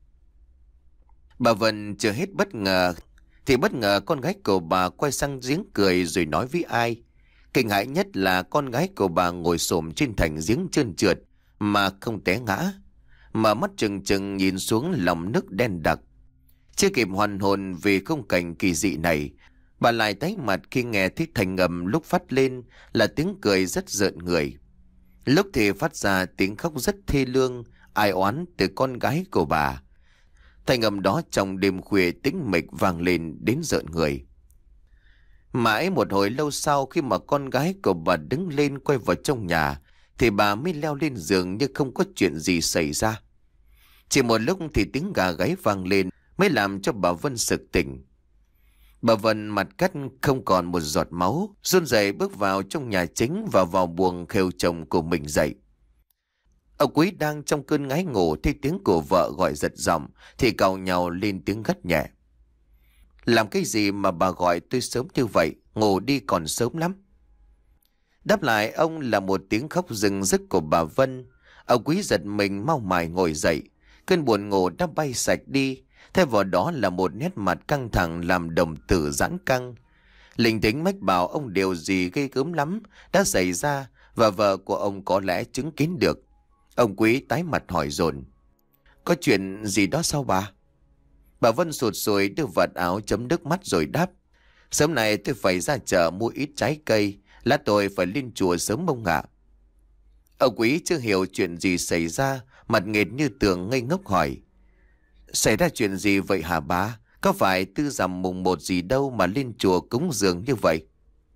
Bà Vân chưa hết bất ngờ thì bất ngờ con gái của bà quay sang giếng cười rồi nói với ai. Kinh hãi nhất là con gái của bà ngồi xổm trên thành giếng trơn trượt mà không té ngã, mà mắt trừng trừng nhìn xuống lòng nước đen đặc. Chưa kịp hoàn hồn vì khung cảnh kỳ dị này, bà lại tái mặt khi nghe thấy thành ngầm lúc phát lên là tiếng cười rất rợn người, lúc thì phát ra tiếng khóc rất thê lương, ai oán từ con gái của bà. Thành ngầm đó trong đêm khuya tĩnh mịch vang lên đến rợn người. Mãi một hồi lâu sau, khi mà con gái của bà đứng lên quay vào trong nhà thì bà mới leo lên giường như không có chuyện gì xảy ra. Chỉ một lúc thì tiếng gà gáy vang lên mới làm cho bà Vân sực tỉnh. Bà Vân mặt cắt không còn một giọt máu, run rẩy bước vào trong nhà chính và vào buồng khều chồng của mình dậy. Ông Quý đang trong cơn ngái ngủ thấy tiếng của vợ gọi giật giọng thì càu nhàu lên tiếng gắt nhẹ. Làm cái gì mà bà gọi tôi sớm như vậy, ngủ đi còn sớm lắm. Đáp lại ông là một tiếng khóc rừng rức của bà Vân. Ông Quý giật mình mau mải ngồi dậy, cơn buồn ngủ đã bay sạch đi, thay vào đó là một nét mặt căng thẳng làm đồng tử giãn căng. Linh tính mách bảo ông điều gì gây gớm lắm đã xảy ra và vợ của ông có lẽ chứng kiến được. Ông Quý tái mặt hỏi dồn. Có chuyện gì đó sao bà? Bà Vân sụt sùi đưa vạt áo chấm nước mắt rồi đáp. Sớm nay tôi phải ra chợ mua ít trái cây, lát tôi phải lên chùa sớm ông ạ. Ông Quý chưa hiểu chuyện gì xảy ra, mặt nghệt như tường ngây ngốc hỏi. Xảy ra chuyện gì vậy hả bà? Có phải tư rằm mùng một gì đâu mà lên chùa cúng dường như vậy?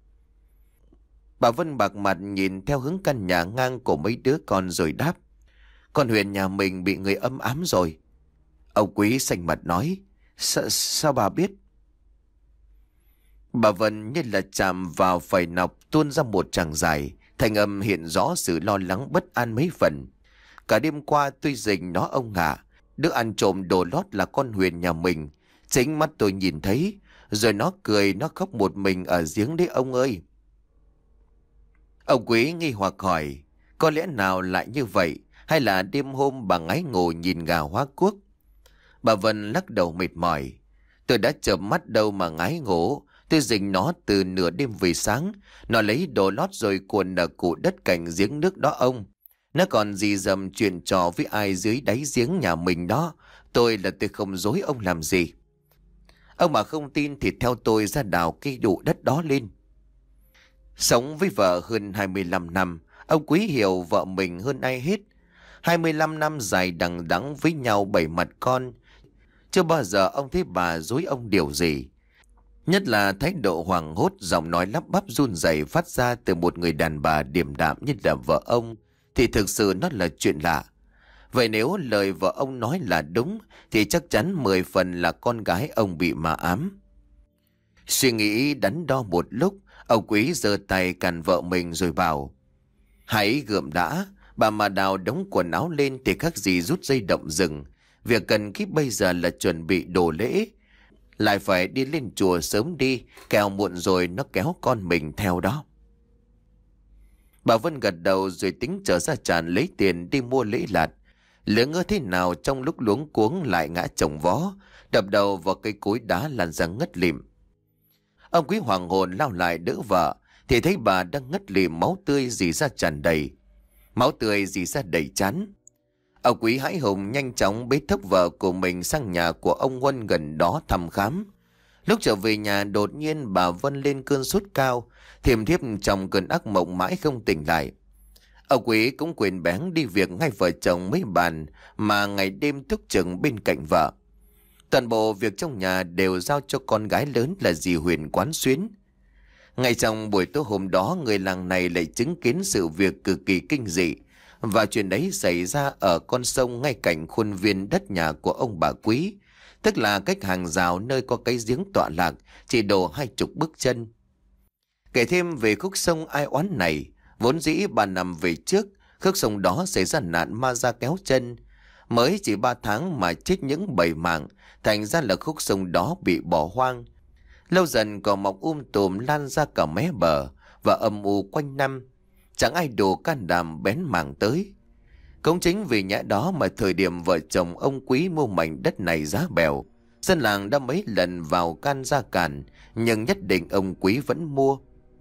Bà Vân bạc mặt nhìn theo hướng căn nhà ngang của mấy đứa con rồi đáp. Con Huyền nhà mình bị người âm ám rồi. Ông Quý xanh mặt nói. Sa, sao bà biết? Bà Vân như là chạm vào phải nọc tuôn ra một tràng dài, thành âm hiện rõ sự lo lắng bất an mấy phần. Cả đêm qua tôi rình nó ông ạ. Đứa ăn trộm đồ lót là con Huyền nhà mình. Chính mắt tôi nhìn thấy. Rồi nó cười, nó khóc một mình ở giếng đấy ông ơi. Ông Quý nghi hoặc hỏi. Có lẽ nào lại như vậy? Hay là đêm hôm bà ngáy ngủ nhìn gà hóa cuốc? Bà Vân lắc đầu mệt mỏi. Tôi đã chợp mắt đâu mà ngái ngủ. Tôi rình nó từ nửa đêm về sáng. Nó lấy đồ lót rồi cuộn ở cụ đất cạnh giếng nước đó ông. Nó còn dì dầm chuyện trò với ai dưới đáy giếng nhà mình đó. Tôi là tôi không dối ông làm gì. Ông mà không tin thì theo tôi ra đào cái đụ đất đó lên. Sống với vợ hơn hai mươi lăm năm, ông Quý hiểu vợ mình hơn ai hết. hai mươi lăm năm dài đằng đẵng với nhau bảy mặt con. Chưa bao giờ ông thấy bà dối ông điều gì. Nhất là thái độ hoảng hốt, giọng nói lắp bắp run rẩy phát ra từ một người đàn bà điềm đạm như là vợ ông, thì thực sự nó là chuyện lạ. Vậy nếu lời vợ ông nói là đúng, thì chắc chắn mười phần là con gái ông bị ma ám. Suy nghĩ đắn đo một lúc, ông Quý giơ tay cản vợ mình rồi bảo. Hãy gượm đã, bà mà đào đống quần áo lên thì khác gì rút dây động rừng. Việc cần kíp bây giờ là chuẩn bị đồ lễ. lại phải đi lên chùa sớm đi, kẻo muộn rồi nó kéo con mình theo đó. Bà Vân gật đầu rồi tính trở ra tràn lấy tiền đi mua lễ lạt. Lỡ ngơ thế nào trong lúc luống cuống lại ngã chồng vó, đập đầu vào cây cối đá lăn ra ngất lịm. Ông Quý hoàng hồn lao lại đỡ vợ, thì thấy bà đang ngất lịm, máu tươi rỉ ra tràn đầy. Máu tươi rỉ ra đầy chán. Ông Quý hãi hùng nhanh chóng bế thốc vợ của mình sang nhà của ông Huân gần đó thăm khám. Lúc trở về nhà đột nhiên bà Vân lên cơn sốt cao, thiềm thiếp trong cơn ác mộng mãi không tỉnh lại. Ông Quý cũng quên bén đi việc ngay vợ chồng mấy bàn mà ngày đêm thức chừng bên cạnh vợ. Toàn bộ việc trong nhà đều giao cho con gái lớn là dì Huyền quán xuyến. Ngay trong buổi tối hôm đó, người làng này lại chứng kiến sự việc cực kỳ kinh dị. Và chuyện đấy xảy ra ở con sông ngay cạnh khuôn viên đất nhà của ông bà Quý, tức là cách hàng rào nơi có cái giếng tọa lạc chỉ độ hai chục bước chân. Kể thêm về khúc sông ai oán này, vốn dĩ bà nằm về trước, khúc sông đó xảy ra nạn ma da kéo chân. Mới chỉ ba tháng mà chết những bảy mạng, thành ra là khúc sông đó bị bỏ hoang. Lâu dần cỏ mọc um tùm lan ra cả mé bờ và âm u quanh năm. Chẳng ai đủ can đảm bén mảng tới. Cũng chính vì nhã đó mà thời điểm vợ chồng ông Quý mua mảnh đất này giá bèo, dân làng đã mấy lần vào can ra cản, nhưng nhất định ông Quý vẫn mua.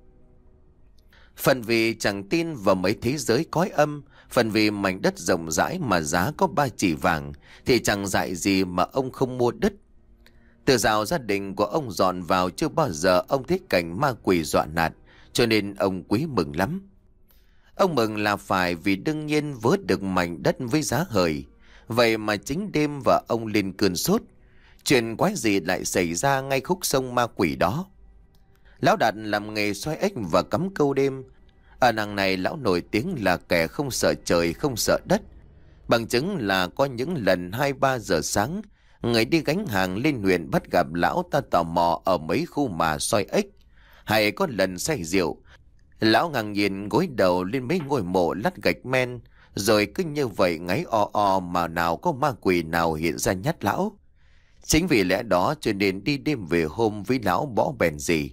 Phần vì chẳng tin vào mấy thế giới cõi âm, phần vì mảnh đất rộng rãi mà giá có ba chỉ vàng, thì chẳng dại gì mà ông không mua đất. Từ dạo gia đình của ông dọn vào chưa bao giờ ông thấy cảnh ma quỷ dọa nạt, cho nên ông Quý mừng lắm. Ông mừng là phải vì đương nhiên vớt được mảnh đất với giá hời. Vậy mà chính đêm và ông lên cơn sốt. Chuyện quái gì lại xảy ra ngay khúc sông ma quỷ đó. Lão Đạt làm nghề xoay ếch và cắm câu đêm. Ở làng này lão nổi tiếng là kẻ không sợ trời không sợ đất. Bằng chứng là có những lần hai ba giờ sáng, người đi gánh hàng lên huyện bắt gặp lão ta tò mò ở mấy khu mà xoay ếch. Hay có lần say rượu, lão ngang nhìn gối đầu lên mấy ngôi mộ lát gạch men, rồi cứ như vậy ngáy o o mà nào có ma quỷ nào hiện ra nhát lão. Chính vì lẽ đó cho nên đi đêm về hôm với lão bỏ bèn gì.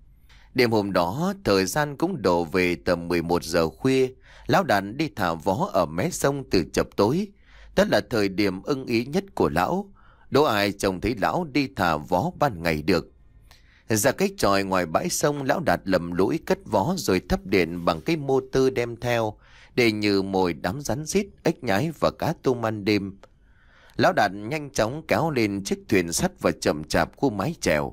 Đêm hôm đó thời gian cũng đổ về tầm mười một giờ khuya. Lão Đàn đi thả vó ở mé sông từ chập tối. Đó là thời điểm ưng ý nhất của lão. Đố ai trông thấy lão đi thả vó ban ngày được. Ra cái chòi ngoài bãi sông, lão Đạt lầm lũi cất vó rồi thắp điện bằng cái mô tơ đem theo, để như mồi đám rắn rít, ếch nhái và cá tôm ăn đêm. Lão Đạt nhanh chóng kéo lên chiếc thuyền sắt và chậm chạp khu mái chèo.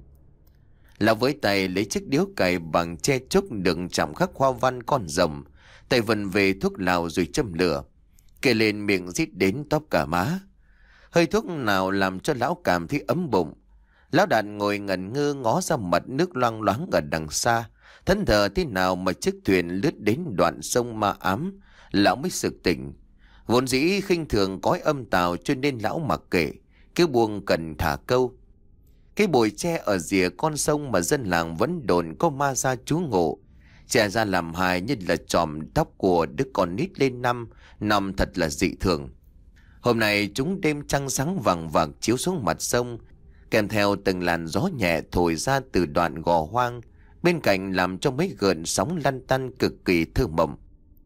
Lão với tay lấy chiếc điếu cày bằng tre trúc đựng chạm khắc hoa văn con rồng, tay vần về thuốc lào rồi châm lửa, kề lên miệng rít đến tóp cả má. Hơi thuốc nào làm cho lão cảm thấy ấm bụng. Lão Đạt ngồi ngẩn ngơ ngó ra mặt nước loang loáng ở đằng xa, thẫn thờ thế nào mà chiếc thuyền lướt đến đoạn sông ma ám, lão mới sực tỉnh. Vốn dĩ khinh thường cõi âm tào cho nên lão mặc kệ, cứ buông cần thả câu. Cái bụi tre ở rìa con sông mà dân làng vẫn đồn có ma ra trú ngụ, trẻ ra làm hài như là chòm tóc của đứa con nít lên năm, nằm thật là dị thường. Hôm nay chúng đêm trăng sáng vàng vàng chiếu xuống mặt sông, kèm theo từng làn gió nhẹ thổi ra từ đoạn gò hoang, bên cạnh làm cho mấy gợn sóng lăn tăn cực kỳ thơ mộng.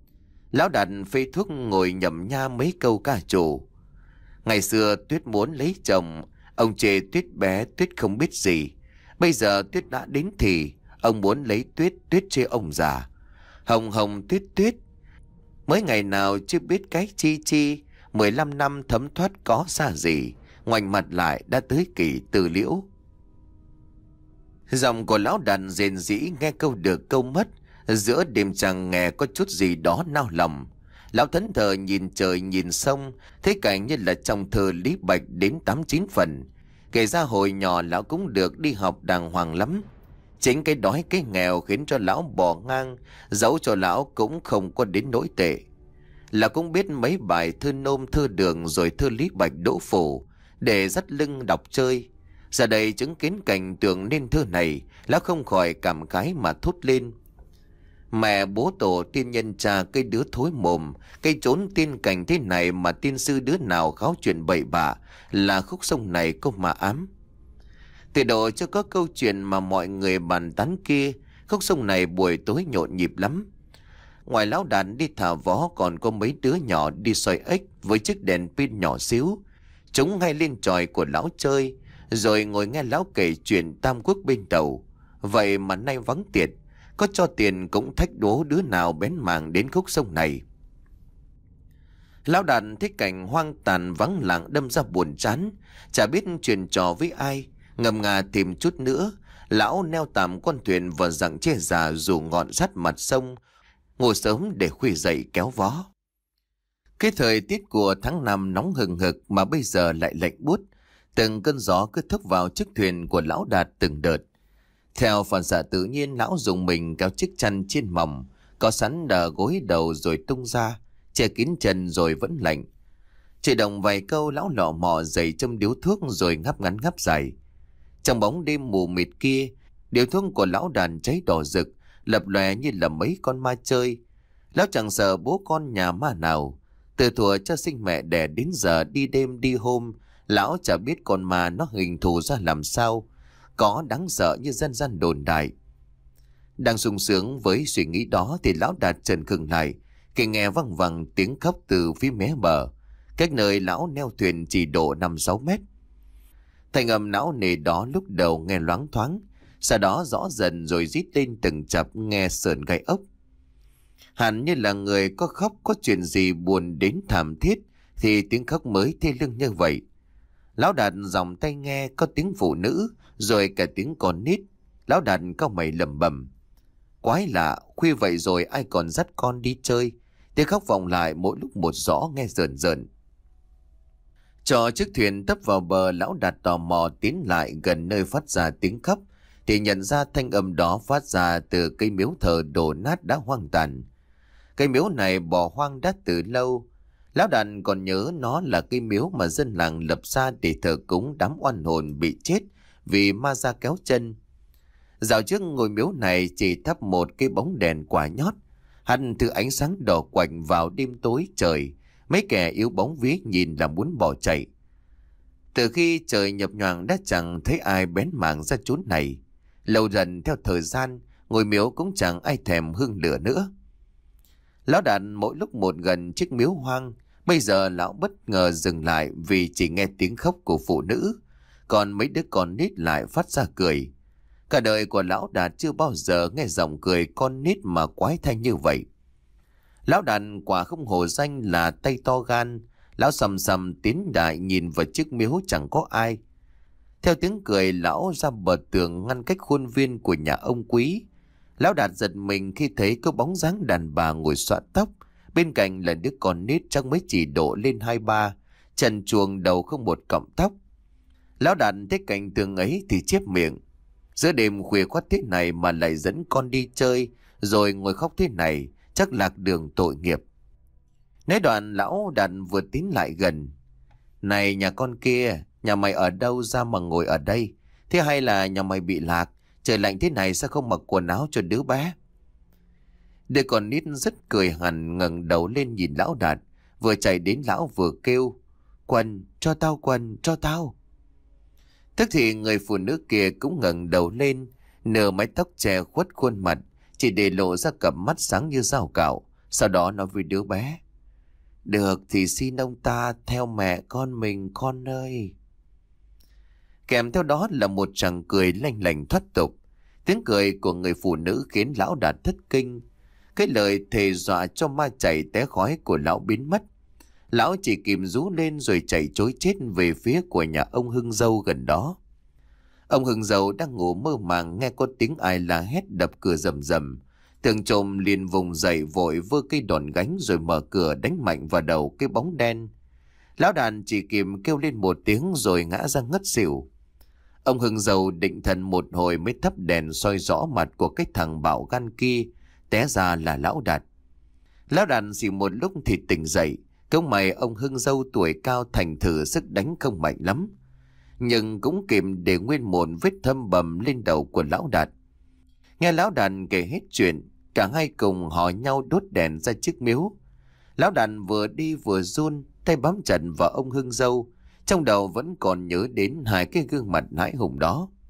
Lão Đạt phê thuốc ngồi nhẩm nha mấy câu ca chủ. Ngày xưa Tuyết muốn lấy chồng, ông chê Tuyết bé, Tuyết không biết gì. Bây giờ Tuyết đã đến thì ông muốn lấy Tuyết, Tuyết chê ông già. Hồng hồng tuyết tuyết, mới ngày nào chưa biết cái chi chi, mười lăm năm thấm thoát có xa gì, ngoảnh mặt lại đã tới kỳ từ liễu. Giọng của lão đàn rền rĩ nghe câu được câu mất, giữa đêm trăng nghe có chút gì đó nao lòng. Lão thẫn thờ nhìn trời nhìn sông, thấy cảnh như là trong thơ Lý Bạch đến tám chín phần. Kể ra hồi nhỏ lão cũng được đi học đàng hoàng lắm. Chính cái đói cái nghèo khiến cho lão bỏ ngang, dẫu cho lão cũng không có đến nỗi tệ. Là cũng biết mấy bài thơ nôm thơ đường rồi thơ Lý Bạch đỗ phủ để dắt lưng đọc chơi. Giờ đây chứng kiến cảnh tượng nên thơ này, lão không khỏi cảm khái mà thốt lên. Mẹ bố tổ tiên nhân cha cây đứa thối mồm, cây trốn tiên cảnh thế này mà tiên sư đứa nào kháo chuyện bậy bạ, là khúc sông này có mà ám. Từ độ cho có câu chuyện mà mọi người bàn tán kia, khúc sông này buổi tối nhộn nhịp lắm. Ngoài lão Đạt đi thả vó còn có mấy đứa nhỏ đi soi ếch với chiếc đèn pin nhỏ xíu. Chúng hay lên chòi của lão chơi, rồi ngồi nghe lão kể chuyện Tam Quốc bên đầu. Vậy mà nay vắng tiệt, có cho tiền cũng thách đố đứa nào bén mảng đến khúc sông này. Lão Đạt thích cảnh hoang tàn vắng lặng đâm ra buồn chán, chả biết chuyện trò với ai. Ngầm ngà tìm chút nữa, lão neo tạm con thuyền vào rặng tre già dù ngọn sát mặt sông, ngủ sớm để khuya dậy kéo vó. Cái thời tiết của tháng năm nóng hừng hực mà bây giờ lại lạnh buốt, từng cơn gió cứ thốc vào chiếc thuyền của lão Đạt từng đợt. Theo phản xạ tự nhiên, lão dùng mình kéo chiếc chăn trên mỏng, có sẵn đờ gối đầu rồi tung ra, che kín chân rồi vẫn lạnh. Chỉ đồng vài câu, lão lọ mò giày châm điếu thuốc rồi ngáp ngắn ngáp dài. Trong bóng đêm mù mịt kia, điếu thuốc của lão Đạt cháy đỏ rực, lập lòe như là mấy con ma chơi. Lão chẳng sợ bố con nhà ma nào. Từ thuở cho sinh mẹ đẻ đến giờ đi đêm đi hôm, lão chả biết con ma nó hình thù ra làm sao, có đáng sợ như dân gian đồn đại. Đang sung sướng với suy nghĩ đó thì lão Đạt chợt khựng lại khi nghe văng vẳng tiếng khóc từ phía mé bờ, cách nơi lão neo thuyền chỉ độ năm sáu mét. Thành âm não nề đó lúc đầu nghe loáng thoáng, sau đó rõ dần rồi rít lên từng chập nghe sởn gai ốc. Hẳn như là người có khóc có chuyện gì buồn đến thảm thiết thì tiếng khóc mới thê lương như vậy. Lão Đạt dòng tay nghe có tiếng phụ nữ rồi cả tiếng con nít. Lão Đạt cau mày lẩm bẩm: quái lạ, khuya vậy rồi ai còn dắt con đi chơi. Tiếng khóc vọng lại mỗi lúc một rõ nghe rờn rợn. Cho chiếc thuyền tấp vào bờ, lão Đạt tò mò tiến lại gần nơi phát ra tiếng khóc thì nhận ra thanh âm đó phát ra từ cây miếu thờ đổ nát đã hoang tàn. Cây miếu này bỏ hoang đã từ lâu. Lão Đạt còn nhớ nó là cây miếu mà dân làng lập ra để thờ cúng đám oan hồn bị chết vì ma ra kéo chân. Dạo trước ngôi miếu này chỉ thắp một cái bóng đèn quả nhót, hắt thứ ánh sáng đỏ quạnh vào đêm tối trời. Mấy kẻ yếu bóng vía nhìn là muốn bỏ chạy. Từ khi trời nhập nhoạng đã chẳng thấy ai bén mảng ra chốn này. Lâu dần theo thời gian, ngôi miếu cũng chẳng ai thèm hương lửa nữa. Lão Đạt mỗi lúc một gần chiếc miếu hoang. Bây giờ lão bất ngờ dừng lại vì chỉ nghe tiếng khóc của phụ nữ, còn mấy đứa con nít lại phát ra cười. Cả đời của lão Đạt chưa bao giờ nghe giọng cười con nít mà quái thanh như vậy. Lão Đạt quả không hổ danh là tay to gan. Lão sầm sầm tiến đại nhìn vào chiếc miếu chẳng có ai. Theo tiếng cười, lão ra bờ tường ngăn cách khuôn viên của nhà ông Quý. Lão Đạt giật mình khi thấy có bóng dáng đàn bà ngồi xõa tóc, bên cạnh là đứa con nít chắc mới chỉ độ lên hai ba, trần truồng đầu không một cọng tóc. Lão Đạt thấy cảnh tường ấy thì chép miệng: giữa đêm khuya khoắt thế này mà lại dẫn con đi chơi rồi ngồi khóc thế này, chắc lạc đường tội nghiệp. Nói đoạn, lão Đạt vừa tiến lại gần: này nhà con kia, nhà mày ở đâu ra mà ngồi ở đây? Thế hay là nhà mày bị lạc? Trời lạnh thế này sao không mặc quần áo cho đứa bé? Đứa con nít rất cười hẳn, ngẩng đầu lên nhìn lão Đạt, vừa chạy đến lão vừa kêu: quần, cho tao quần, cho tao. Tức thì người phụ nữ kia cũng ngẩng đầu lên, nửa mái tóc che khuất khuôn mặt, chỉ để lộ ra cặp mắt sáng như dao cạo. Sau đó nói với đứa bé: được thì xin ông ta theo mẹ con mình con ơi. Kèm theo đó là một tràng cười lanh lảnh thoát tục. Tiếng cười của người phụ nữ khiến lão Đạt thất kinh. Cái lời thề dọa cho ma chảy té khói của lão biến mất. Lão chỉ kìm rú lên rồi chạy trối chết về phía của nhà ông Hưng Dâu gần đó. Ông Hưng Dâu đang ngủ mơ màng nghe có tiếng ai la hét đập cửa rầm rầm. Tưởng trộm liền vùng dậy vội vơ cây đòn gánh rồi mở cửa đánh mạnh vào đầu cái bóng đen. Lão Đạt chỉ kịp kêu lên một tiếng rồi ngã ra ngất xỉu. Ông Hưng Dâu định thần một hồi mới thắp đèn soi rõ mặt của cái thằng bạo gan kia, té ra là lão Đạt. Lão Đạt xỉu một lúc thì tỉnh dậy. Câu mày ông Hưng Dâu tuổi cao thành thử sức đánh không mạnh lắm, nhưng cũng kịp để nguyên một vết thâm bầm lên đầu của lão Đạt. Nghe lão Đạt kể hết chuyện, cả hai cùng hò nhau đốt đèn ra chiếc miếu. Lão Đạt vừa đi vừa run, tay bám chặt vào ông Hưng Dâu, trong đầu vẫn còn nhớ đến hai cái gương mặt hãi hùng đó.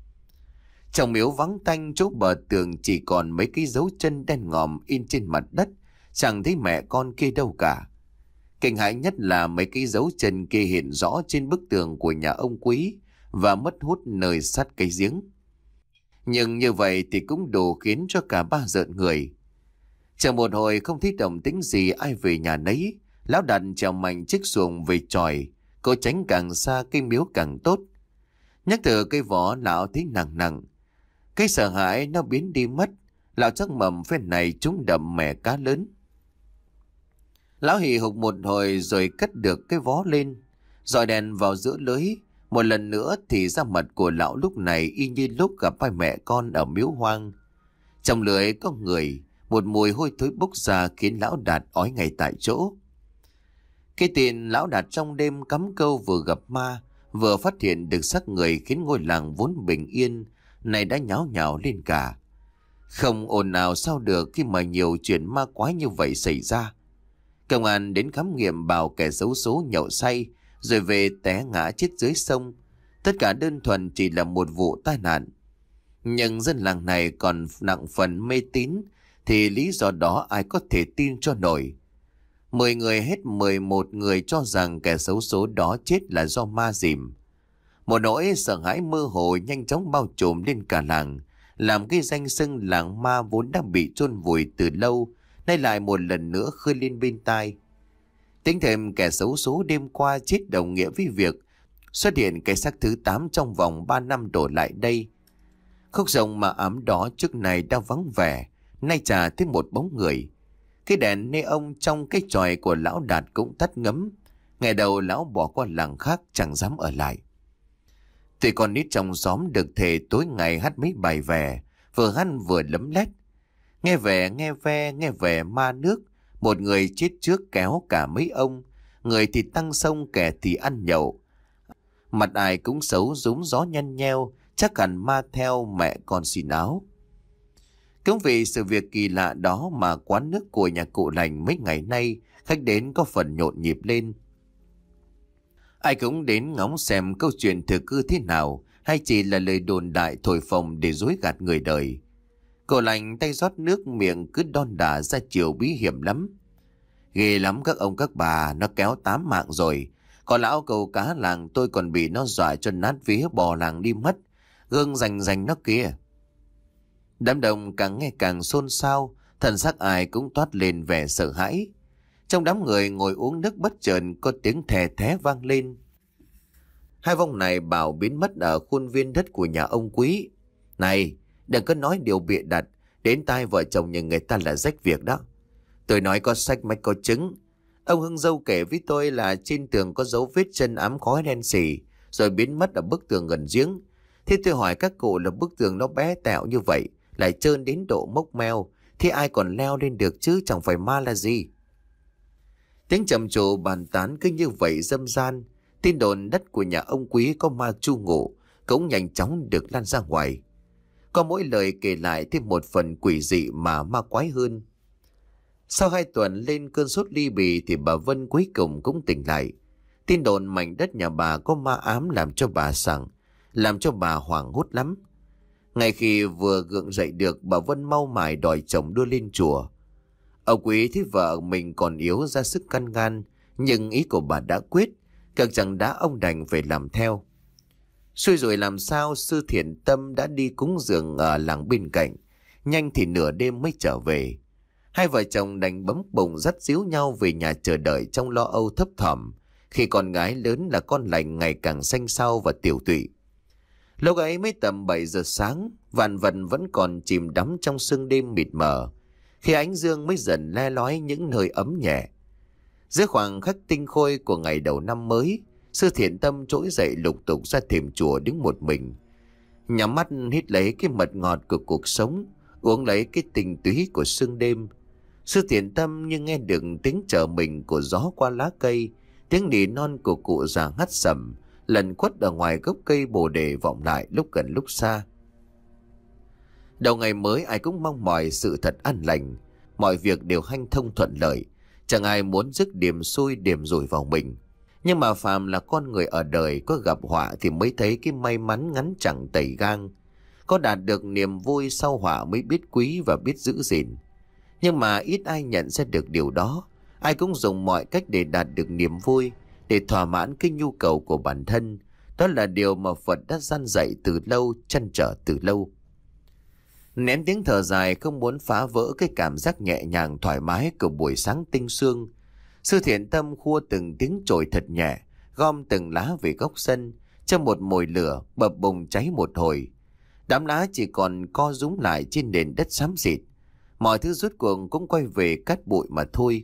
Trong miếu vắng tanh, chỗ bờ tường chỉ còn mấy cái dấu chân đen ngòm in trên mặt đất, chẳng thấy mẹ con kia đâu cả. Kinh hãi nhất là mấy cái dấu chân kia hiện rõ trên bức tường của nhà ông Quý và mất hút nơi sát cây giếng. Nhưng như vậy thì cũng đủ khiến cho cả ba rợn người. Chờ một hồi không thấy động tĩnh gì, ai về nhà nấy. Lão Đạt trèo mạnh chiếc xuồng về chòi, cố tránh càng xa cây miếu càng tốt. Nhắc từ cây võ, lão thấy nặng nặng. Cái sợ hãi nó biến đi mất. Lão chắc mầm phen này trúng đậm mẻ cá lớn. Lão hì hục một hồi rồi cất được cái vó lên, dọi đèn vào giữa lưới. Một lần nữa thì da mặt của lão lúc này y như lúc gặp hai mẹ con ở miếu hoang. Trong lưới có người, một mùi hôi thối bốc ra khiến lão Đạt ói ngay tại chỗ. Cái tin lão Đạt trong đêm cắm câu vừa gặp ma, vừa phát hiện được xác người khiến ngôi làng vốn bình yên này đã nháo nhào lên cả. Không ồn nào sao được khi mà nhiều chuyện ma quái như vậy xảy ra. Công an đến khám nghiệm bảo kẻ xấu số nhậu say rồi về té ngã chết dưới sông. Tất cả đơn thuần chỉ là một vụ tai nạn. Nhưng dân làng này còn nặng phần mê tín, thì lý do đó ai có thể tin cho nổi. Mười người hết mười một người cho rằng kẻ xấu số đó chết là do ma dìm. Một nỗi sợ hãi mơ hồ nhanh chóng bao trùm lên cả làng, làm cái danh xưng làng ma vốn đã bị chôn vùi từ lâu nay lại một lần nữa khơi lên bên tai. Tính thêm kẻ xấu số đêm qua chết đồng nghĩa với việc xuất hiện cái xác thứ tám trong vòng ba năm đổ lại đây. Khúc rồng mà ám đó trước này đã vắng vẻ, nay chả thấy một bóng người. Cái đèn neon trong cái chòi của lão Đạt cũng tắt ngấm. Ngày đầu lão bỏ qua làng khác chẳng dám ở lại. Tụi con nít trong xóm được thề tối ngày hát mấy bài về, vừa hát vừa lấm lét. Nghe về nghe ve nghe về ma nước. Một người chết trước kéo cả mấy ông, người thì tăng sông kẻ thì ăn nhậu. Mặt ai cũng xấu rúm gió nhăn nheo, chắc hẳn ma theo mẹ con xin áo. Cũng vì sự việc kỳ lạ đó mà quán nước của nhà cụ Lành mấy ngày nay khách đến có phần nhộn nhịp lên. Ai cũng đến ngóng xem câu chuyện thực hư thế nào, hay chỉ là lời đồn đại thổi phồng để dối gạt người đời. Cụ Lành tay rót nước, miệng cứ đon đả ra chiều bí hiểm lắm. Ghê lắm các ông các bà, nó kéo tám mạng rồi. Còn lão cầu cá làng tôi còn bị nó dọa cho nát vía bò làng đi mất. Gương rành rành nó kia. Đám đông càng nghe càng xôn xao, thần sắc ai cũng toát lên vẻ sợ hãi. Trong đám người ngồi uống nước bất chợt có tiếng thè thé vang lên. Hai vong này bảo biến mất ở khuôn viên đất của nhà ông Quý. Này, đừng có nói điều bịa đặt, đến tai vợ chồng nhà người ta là rách việc đó. Tôi nói có sách mách có chứng. Ông Hưng Dâu kể với tôi là trên tường có dấu vết chân ám khói đen xì, rồi biến mất ở bức tường gần giếng. Thế tôi hỏi các cụ là bức tường nó bé tẹo như vậy, lại trơn đến độ mốc meo, thì ai còn leo lên được chứ, chẳng phải ma là gì. Tiếng trầm trồ bàn tán cứ như vậy dâm gian. Tin đồn đất của nhà ông Quý có ma chu ngụ cũng nhanh chóng được lan ra ngoài. Có mỗi lời kể lại thêm một phần quỷ dị mà ma quái hơn. Sau hai tuần lên cơn sốt ly bì thì bà Vân cuối cùng cũng tỉnh lại. Tin đồn mảnh đất nhà bà có ma ám làm cho bà sảng, làm cho bà hoảng hốt lắm. Ngay khi vừa gượng dậy được, bà Vân mau mải đòi chồng đưa lên chùa. Ông Quý thấy vợ mình còn yếu ra sức căn ngăn, nhưng ý của bà đã quyết, càng chẳng đã ông đành phải làm theo. Xui rồi làm sao, sư Thiện Tâm đã đi cúng dường ở làng bên cạnh, nhanh thì nửa đêm mới trở về. Hai vợ chồng đành bấm bụng dắt díu nhau về nhà chờ đợi trong lo âu thấp thỏm, khi con gái lớn là con Lành ngày càng xanh xao và tiểu tụy. Lúc ấy mới tầm bảy giờ sáng, vạn vật vẫn còn chìm đắm trong sương đêm mịt mờ, khi ánh dương mới dần le lói những nơi ấm nhẹ. Giữa khoảng khắc tinh khôi của ngày đầu năm mới, sư Thiện Tâm trỗi dậy lục tục ra thềm chùa đứng một mình, nhắm mắt hít lấy cái mật ngọt của cuộc sống, uống lấy cái tình túy của sương đêm. Sư Thiện Tâm như nghe được tiếng trở mình của gió qua lá cây, tiếng nỉ non của cụ già ngắt sẩm lần quất ở ngoài gốc cây bồ đề vọng lại lúc gần lúc xa. Đầu ngày mới ai cũng mong mỏi sự thật an lành, mọi việc đều hanh thông thuận lợi, chẳng ai muốn rước điểm xui điểm rủi vào mình. Nhưng mà phàm là con người ở đời, có gặp họa thì mới thấy cái may mắn ngắn chẳng tẩy gang. Có đạt được niềm vui sau họa mới biết quý và biết giữ gìn. Nhưng mà ít ai nhận ra được điều đó. Ai cũng dùng mọi cách để đạt được niềm vui, để thỏa mãn cái nhu cầu của bản thân. Đó là điều mà Phật đã gian dạy từ lâu, trăn trở từ lâu. Nén tiếng thở dài không muốn phá vỡ cái cảm giác nhẹ nhàng thoải mái của buổi sáng tinh sương. Sư Thiện Tâm khua từng tiếng chổi thật nhẹ, gom từng lá về góc sân, cho một mồi lửa bập bùng cháy một hồi. Đám lá chỉ còn co rúm lại trên nền đất xám xịt. Mọi thứ rốt cuộc cũng quay về cát bụi mà thôi.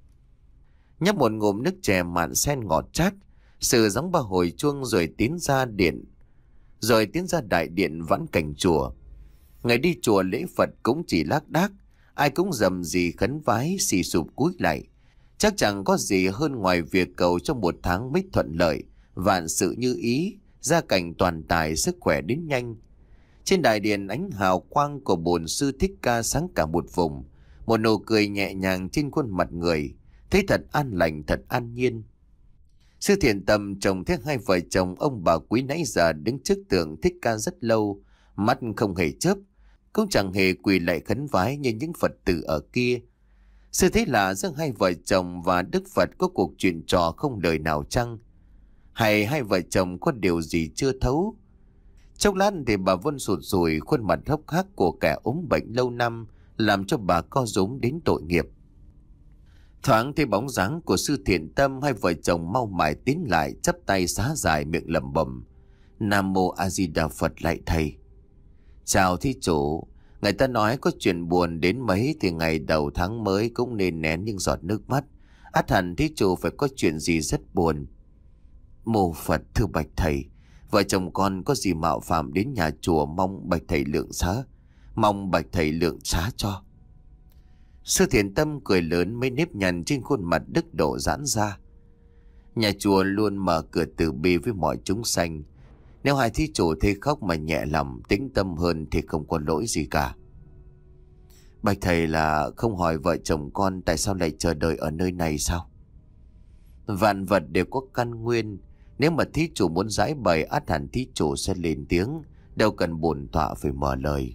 Nhấp một ngụm nước chè mặn sen ngọt chát, Sự gióng ba hồi chuông rồi tiến ra điện, rồi tiến ra đại điện vãn cảnh chùa. Ngày đi chùa lễ Phật cũng chỉ lác đác, ai cũng rầm rì khấn vái xì sụp cúi lại. Chắc chẳng có gì hơn ngoài việc cầu cho một tháng mới thuận lợi, vạn sự như ý, gia cảnh toàn tài, sức khỏe đến nhanh. Trên đại điện ánh hào quang của bổn sư Thích Ca sáng cả một vùng, một nụ cười nhẹ nhàng trên khuôn mặt người, thấy thật an lành, thật an nhiên. Sư Thiện Tâm trông thấy hai vợ chồng ông bà Quý nãy giờ đứng trước tượng Thích Ca rất lâu, mắt không hề chớp, cũng chẳng hề quỳ lạy khấn vái như những Phật tử ở kia. Sư thấy lạ giữa hai vợ chồng và Đức Phật có cuộc chuyện trò không lời nào chăng? Hay hai vợ chồng có điều gì chưa thấu? Chốc lát thì bà Vân sụt sùi, khuôn mặt hốc hác của kẻ ốm bệnh lâu năm, làm cho bà co rúm đến tội nghiệp. Thoáng thấy bóng dáng của sư Thiện Tâm, hai vợ chồng mau mải tiến lại, chắp tay xá dài miệng lẩm bẩm: Nam mô A Di Đà Phật lạy thầy. Chào thí chủ, người ta nói có chuyện buồn đến mấy thì ngày đầu tháng mới cũng nên nén những giọt nước mắt. Ắt hẳn thí chủ phải có chuyện gì rất buồn. Mô Phật, thưa bạch thầy, vợ chồng con có gì mạo phạm đến nhà chùa, mong bạch thầy lượng xá, mong bạch thầy lượng xá cho. Sư Thiện Tâm cười lớn, mấy nếp nhăn trên khuôn mặt đức độ giãn ra. Nhà chùa luôn mở cửa từ bi với mọi chúng sanh. Nếu hai thí chủ thấy khóc mà nhẹ lòng, tĩnh tâm hơn thì không có lỗi gì cả. Bạch thầy là không hỏi vợ chồng con tại sao lại chờ đợi ở nơi này sao? Vạn vật đều có căn nguyên. Nếu mà thí chủ muốn giải bày, ắt hẳn thí chủ sẽ lên tiếng, đâu cần bổn tọa phải mở lời.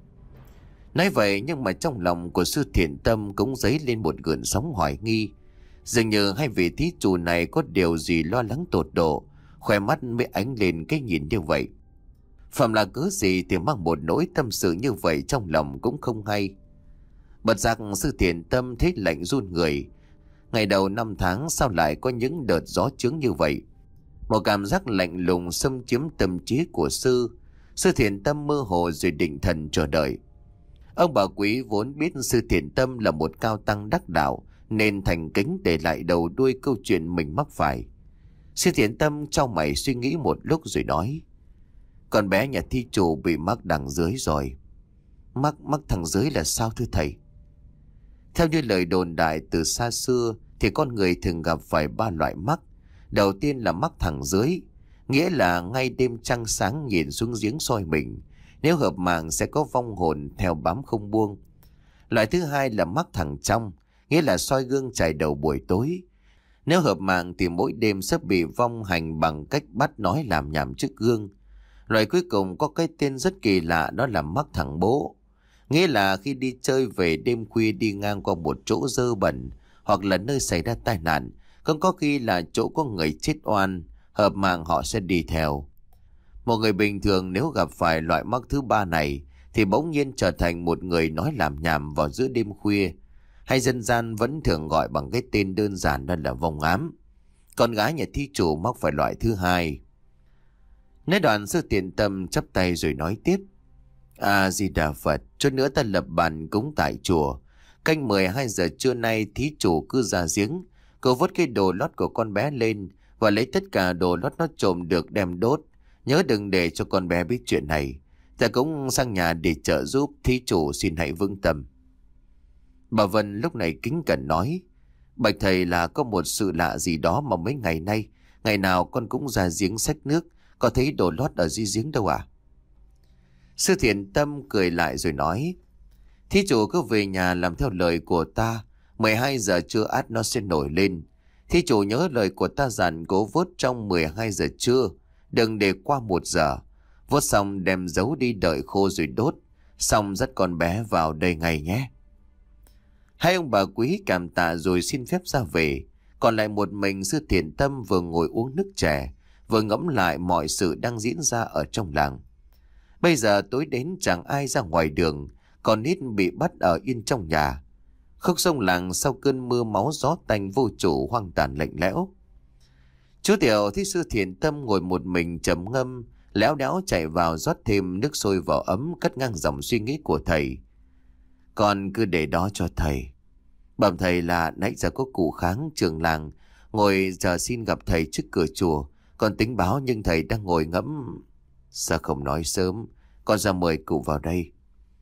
Nói vậy nhưng mà trong lòng của sư Thiện Tâm cũng dấy lên một gợn sóng hoài nghi. Dường như hai vị thí chủ này có điều gì lo lắng tột độ, khỏe mắt mới ánh lên cái nhìn như vậy. Phạm là cớ gì thì mang một nỗi tâm sự như vậy trong lòng cũng không hay. Bật giác sư Thiện Tâm thấy lạnh run người. Ngày đầu năm tháng sao lại có những đợt gió chướng như vậy? Một cảm giác lạnh lùng xâm chiếm tâm trí của sư. Sư Thiện Tâm mơ hồ rồi định thần chờ đợi. Ông bà Quý vốn biết sư Thiện Tâm là một cao tăng đắc đạo, nên thành kính để lại đầu đuôi câu chuyện mình mắc phải. Sư Thiện Tâm chau mày suy nghĩ một lúc rồi nói: Con bé nhà thí chủ bị mắc đằng dưới rồi. Mắc mắc thằng dưới là sao thưa thầy? Theo như lời đồn đại từ xa xưa thì con người thường gặp phải ba loại mắc. Đầu tiên là mắc thẳng dưới, nghĩa là ngay đêm trăng sáng nhìn xuống giếng soi mình, nếu hợp mạng sẽ có vong hồn theo bám không buông. Loại thứ hai là mắc thẳng trong, nghĩa là soi gương chải đầu buổi tối. Nếu hợp mạng thì mỗi đêm sẽ bị vong hành bằng cách bắt nói làm nhảm trước gương. Loại cuối cùng có cái tên rất kỳ lạ, đó là mắc thẳng bố. Nghĩa là khi đi chơi về đêm khuya đi ngang qua một chỗ dơ bẩn hoặc là nơi xảy ra tai nạn, không có khi là chỗ có người chết oan, hợp mạng họ sẽ đi theo. Một người bình thường nếu gặp phải loại mắc thứ ba này thì bỗng nhiên trở thành một người nói làm nhảm vào giữa đêm khuya, hay dân gian vẫn thường gọi bằng cái tên đơn giản đó là vong ám. Con gái nhà thí chủ mắc phải loại thứ hai. Nói đoạn sư Thiện Tâm chắp tay rồi nói tiếp: A Di Đà Phật, chút nữa ta lập bàn cúng tại chùa. Canh mười hai giờ trưa nay thí chủ cứ ra giếng, cô vớt cái đồ lót của con bé lên và lấy tất cả đồ lót nó trộm được đem đốt. Nhớ đừng để cho con bé biết chuyện này. Ta cũng sang nhà để trợ giúp, thí chủ xin hãy vững tâm. Bà Vân lúc này kính cẩn nói: Bạch thầy là có một sự lạ gì đó mà mấy ngày nay, ngày nào con cũng ra giếng xách nước, có thấy đồ lót ở dưới giếng đâu à? Sư Thiện Tâm cười lại rồi nói: Thí chủ cứ về nhà làm theo lời của ta, mười hai giờ trưa át nó sẽ nổi lên. Thí chủ nhớ lời của ta dặn cố vớt trong mười hai giờ trưa, đừng để qua một giờ. Vuốt xong đem giấu đi đợi khô rồi đốt. Xong dắt con bé vào đây ngay nhé. Hai ông bà Quý cảm tạ rồi xin phép ra về. Còn lại một mình Sư Thiện Tâm vừa ngồi uống nước chè, vừa ngẫm lại mọi sự đang diễn ra ở trong làng. Bây giờ tối đến chẳng ai ra ngoài đường, còn nít bị bắt ở yên trong nhà. Khúc sông làng sau cơn mưa máu gió tanh vô chủ hoang tàn lạnh lẽo. Chú Tiểu thấy Sư Thiện Tâm ngồi một mình trầm ngâm, léo đéo chạy vào rót thêm nước sôi vào ấm, cắt ngang dòng suy nghĩ của thầy. Con cứ để đó cho thầy. Bẩm thầy là nãy giờ có cụ Kháng trưởng làng ngồi chờ xin gặp thầy trước cửa chùa. Con tính báo nhưng thầy đang ngồi ngẫm. Sao không nói sớm? Con ra mời cụ vào đây.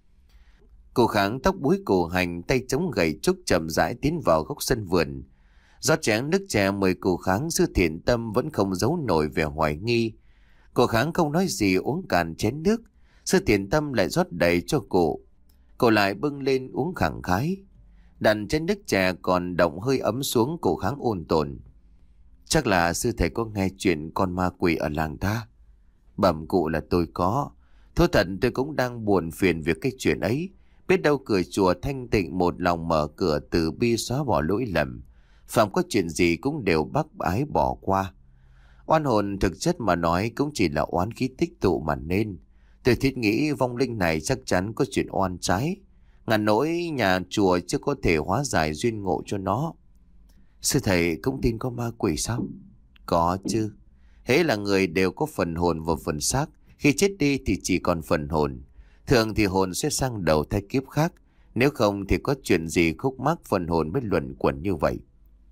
Cụ Kháng tóc búi củ hành, tay chống gậy trúc chậm rãi tiến vào góc sân vườn. Rót chén nước chè mời cụ Kháng, Sư Thiện Tâm vẫn không giấu nổi vẻ hoài nghi. Cụ Kháng không nói gì uống cạn chén nước. Sư Thiện Tâm lại rót đầy cho cụ. Cụ lại bưng lên uống khẳng khái. Đặt chén nước chè còn động hơi ấm xuống, cụ Kháng ôn tồn. Chắc là sư thầy có nghe chuyện con ma quỷ ở làng ta. Bẩm cụ là tôi có. Thú thật tôi cũng đang buồn phiền việc cái chuyện ấy. Biết đâu cửa chùa thanh tịnh một lòng mở cửa từ bi xóa bỏ lỗi lầm. Phạm có chuyện gì cũng đều bác ái bỏ qua. Oan hồn thực chất mà nói cũng chỉ là oán khí tích tụ mà nên. Tôi thiết nghĩ vong linh này chắc chắn có chuyện oan trái. Ngàn nỗi nhà chùa chưa có thể hóa giải duyên ngộ cho nó. Sư thầy cũng tin có ma quỷ sao? Có chứ. Hễ là người đều có phần hồn và phần xác. Khi chết đi thì chỉ còn phần hồn. Thường thì hồn sẽ sang đầu thai kiếp khác. Nếu không thì có chuyện gì khúc mắc phần hồn mới luẩn quẩn như vậy.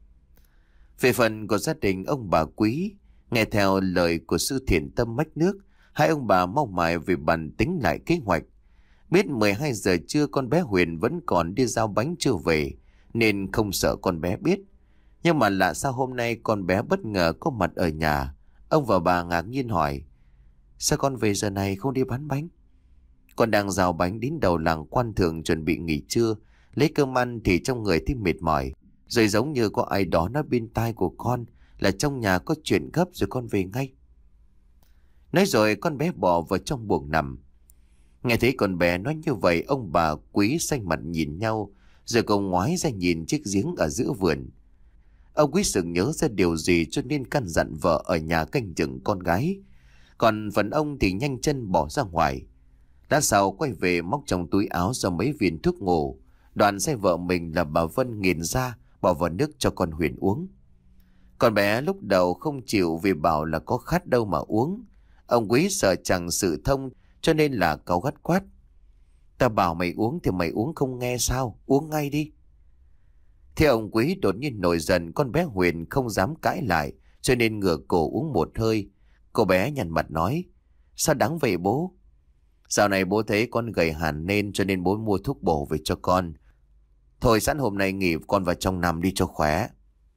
Về phần của gia đình ông bà Quý, nghe theo lời của Sư Thiện Tâm mách nước, hai ông bà mau mải về bàn tính lại kế hoạch. Biết mười hai giờ trưa con bé Huyền vẫn còn đi giao bánh chưa về, nên không sợ con bé biết. Nhưng mà lạ sao hôm nay con bé bất ngờ có mặt ở nhà. Ông và bà ngạc nhiên hỏi, sao con về giờ này không đi bán bánh? Con đang rào bánh đến đầu làng Quan Thượng chuẩn bị nghỉ trưa, lấy cơm ăn thì trong người thấy mệt mỏi. Rồi giống như có ai đó nói bên tai của con là trong nhà có chuyện gấp rồi con về ngay. Nói rồi con bé bỏ vào trong buồng nằm. Nghe thấy con bé nói như vậy, ông bà Quý xanh mặt nhìn nhau, rồi cùng ngoái ra nhìn chiếc giếng ở giữa vườn. Ông Quý sực nhớ ra điều gì cho nên căn dặn vợ ở nhà canh chừng con gái. Còn phần ông thì nhanh chân bỏ ra ngoài. Lát sau quay về móc trong túi áo ra mấy viên thuốc ngủ. Đoàn say vợ mình là bà Vân nghiền ra, bỏ vào nước cho con Huyền uống. Con bé lúc đầu không chịu vì bảo là có khát đâu mà uống. Ông Quý sợ chẳng sự thông cho nên là cáu gắt quát. Ta bảo mày uống thì mày uống không nghe sao? Uống ngay đi. Thế ông Quý đột nhiên nổi giận, con bé Huyền không dám cãi lại cho nên ngửa cổ uống một hơi. Cô bé nhăn mặt nói, sao đáng vậy bố? Dạo này bố thấy con gầy hẳn nên cho nên bố mua thuốc bổ về cho con. Thôi sẵn hôm nay nghỉ con vào trong nằm đi cho khỏe.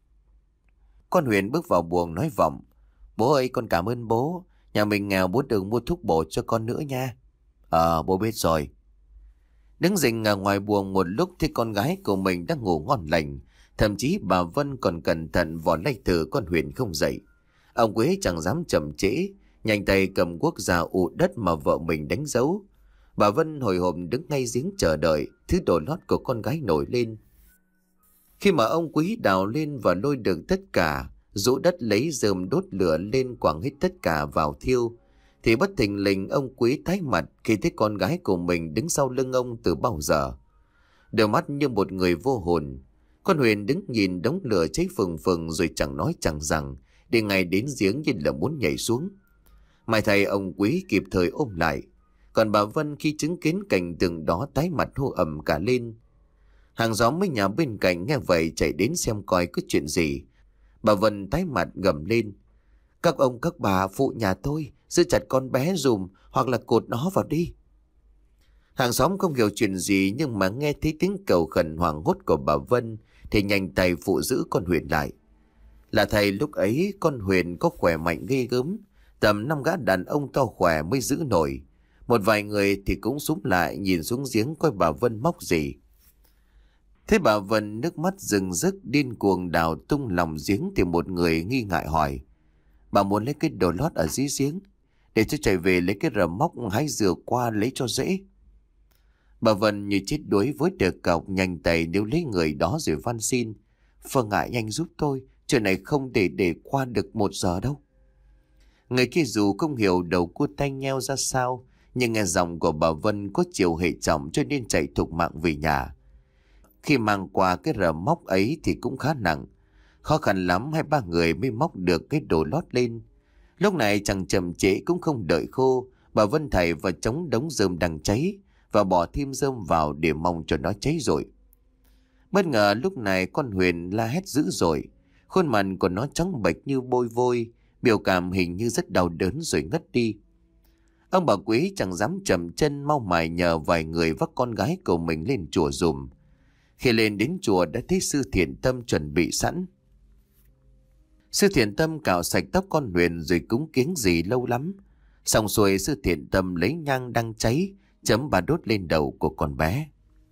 Con Huyền bước vào buồng nói vọng, bố ơi con cảm ơn bố. Nhà mình nghèo bố đừng mua thuốc bổ cho con nữa nha. Ờ bố biết rồi. Đứng rình ở ngoài buồng một lúc thì con gái của mình đang ngủ ngon lành. Thậm chí bà Vân còn cẩn thận vò lay thử con Huyền không dậy. Ông Quế chẳng dám chậm trễ, nhanh tay cầm guốc ra ụ đất mà vợ mình đánh dấu. Bà Vân hồi hộp đứng ngay giếng chờ đợi thứ đồ lót của con gái nổi lên. Khi mà ông Quý đào lên và lôi được tất cả, rũ đất lấy rơm đốt lửa lên quẳng hết tất cả vào thiêu, thì bất thình lình ông Quý tái mặt khi thấy con gái của mình đứng sau lưng ông từ bao giờ. Đôi mắt như một người vô hồn. Con Huyền đứng nhìn đống lửa cháy phừng phừng rồi chẳng nói chẳng rằng, đi ngay đến giếng như là muốn nhảy xuống. May thay ông Quý kịp thời ôm lại. Còn bà Vân khi chứng kiến cảnh tượng đó tái mặt hô ầm cả lên. Hàng xóm mấy nhà bên cạnh nghe vậy chạy đến xem coi có chuyện gì. Bà Vân tái mặt gầm lên, các ông các bà phụ nhà tôi giữ chặt con bé dùm hoặc là cột nó vào đi. Hàng xóm không hiểu chuyện gì nhưng mà nghe thấy tiếng cầu khẩn hoảng hốt của bà Vân thì nhanh tay phụ giữ con Huyền lại. Là thầy lúc ấy con Huyền có khỏe mạnh ghê gớm, tầm năm gã đàn ông to khỏe mới giữ nổi. Một vài người thì cũng súm lại nhìn xuống giếng coi bà Vân móc gì. Thế bà Vân nước mắt rưng rức điên cuồng đào tung lòng giếng thì một người nghi ngại hỏi, bà muốn lấy cái đồ lót ở dưới giếng, để tôi chạy về lấy cái rờ móc hái dừa qua lấy cho dễ. Bà Vân như chết đuối với được cọc, nhanh tay níu lấy người đó rồi van xin. Vâng ạ, nhanh giúp tôi, chuyện này không để để qua được một giờ đâu. Người kia dù không hiểu đầu cua tay nheo ra sao, nhưng nghe giọng của bà Vân có chiều hệ trọng cho nên chạy thục mạng về nhà. Khi mang qua cái rờ móc ấy thì cũng khá nặng. Khó khăn lắm hai ba người mới móc được cái đồ lót lên. Lúc này chẳng chậm trễ cũng không đợi khô, bà Vân thảy và chống đống rơm đang cháy và bỏ thêm rơm vào để mong cho nó cháy rồi. Bất ngờ lúc này con Huyền la hét dữ dội. Khuôn mặt của nó trắng bệch như bôi vôi, biểu cảm hình như rất đau đớn rồi ngất đi. Ông bà Quý chẳng dám chậm chân, mau mải nhờ vài người vác con gái của mình lên chùa dùm. Khi lên đến chùa đã thấy sư Thiện Tâm chuẩn bị sẵn. Sư Thiện Tâm cạo sạch tóc con Huyền rồi cúng kiếng gì lâu lắm. Xong xuôi sư Thiện Tâm lấy nhang đang cháy chấm bà đốt lên đầu của con bé.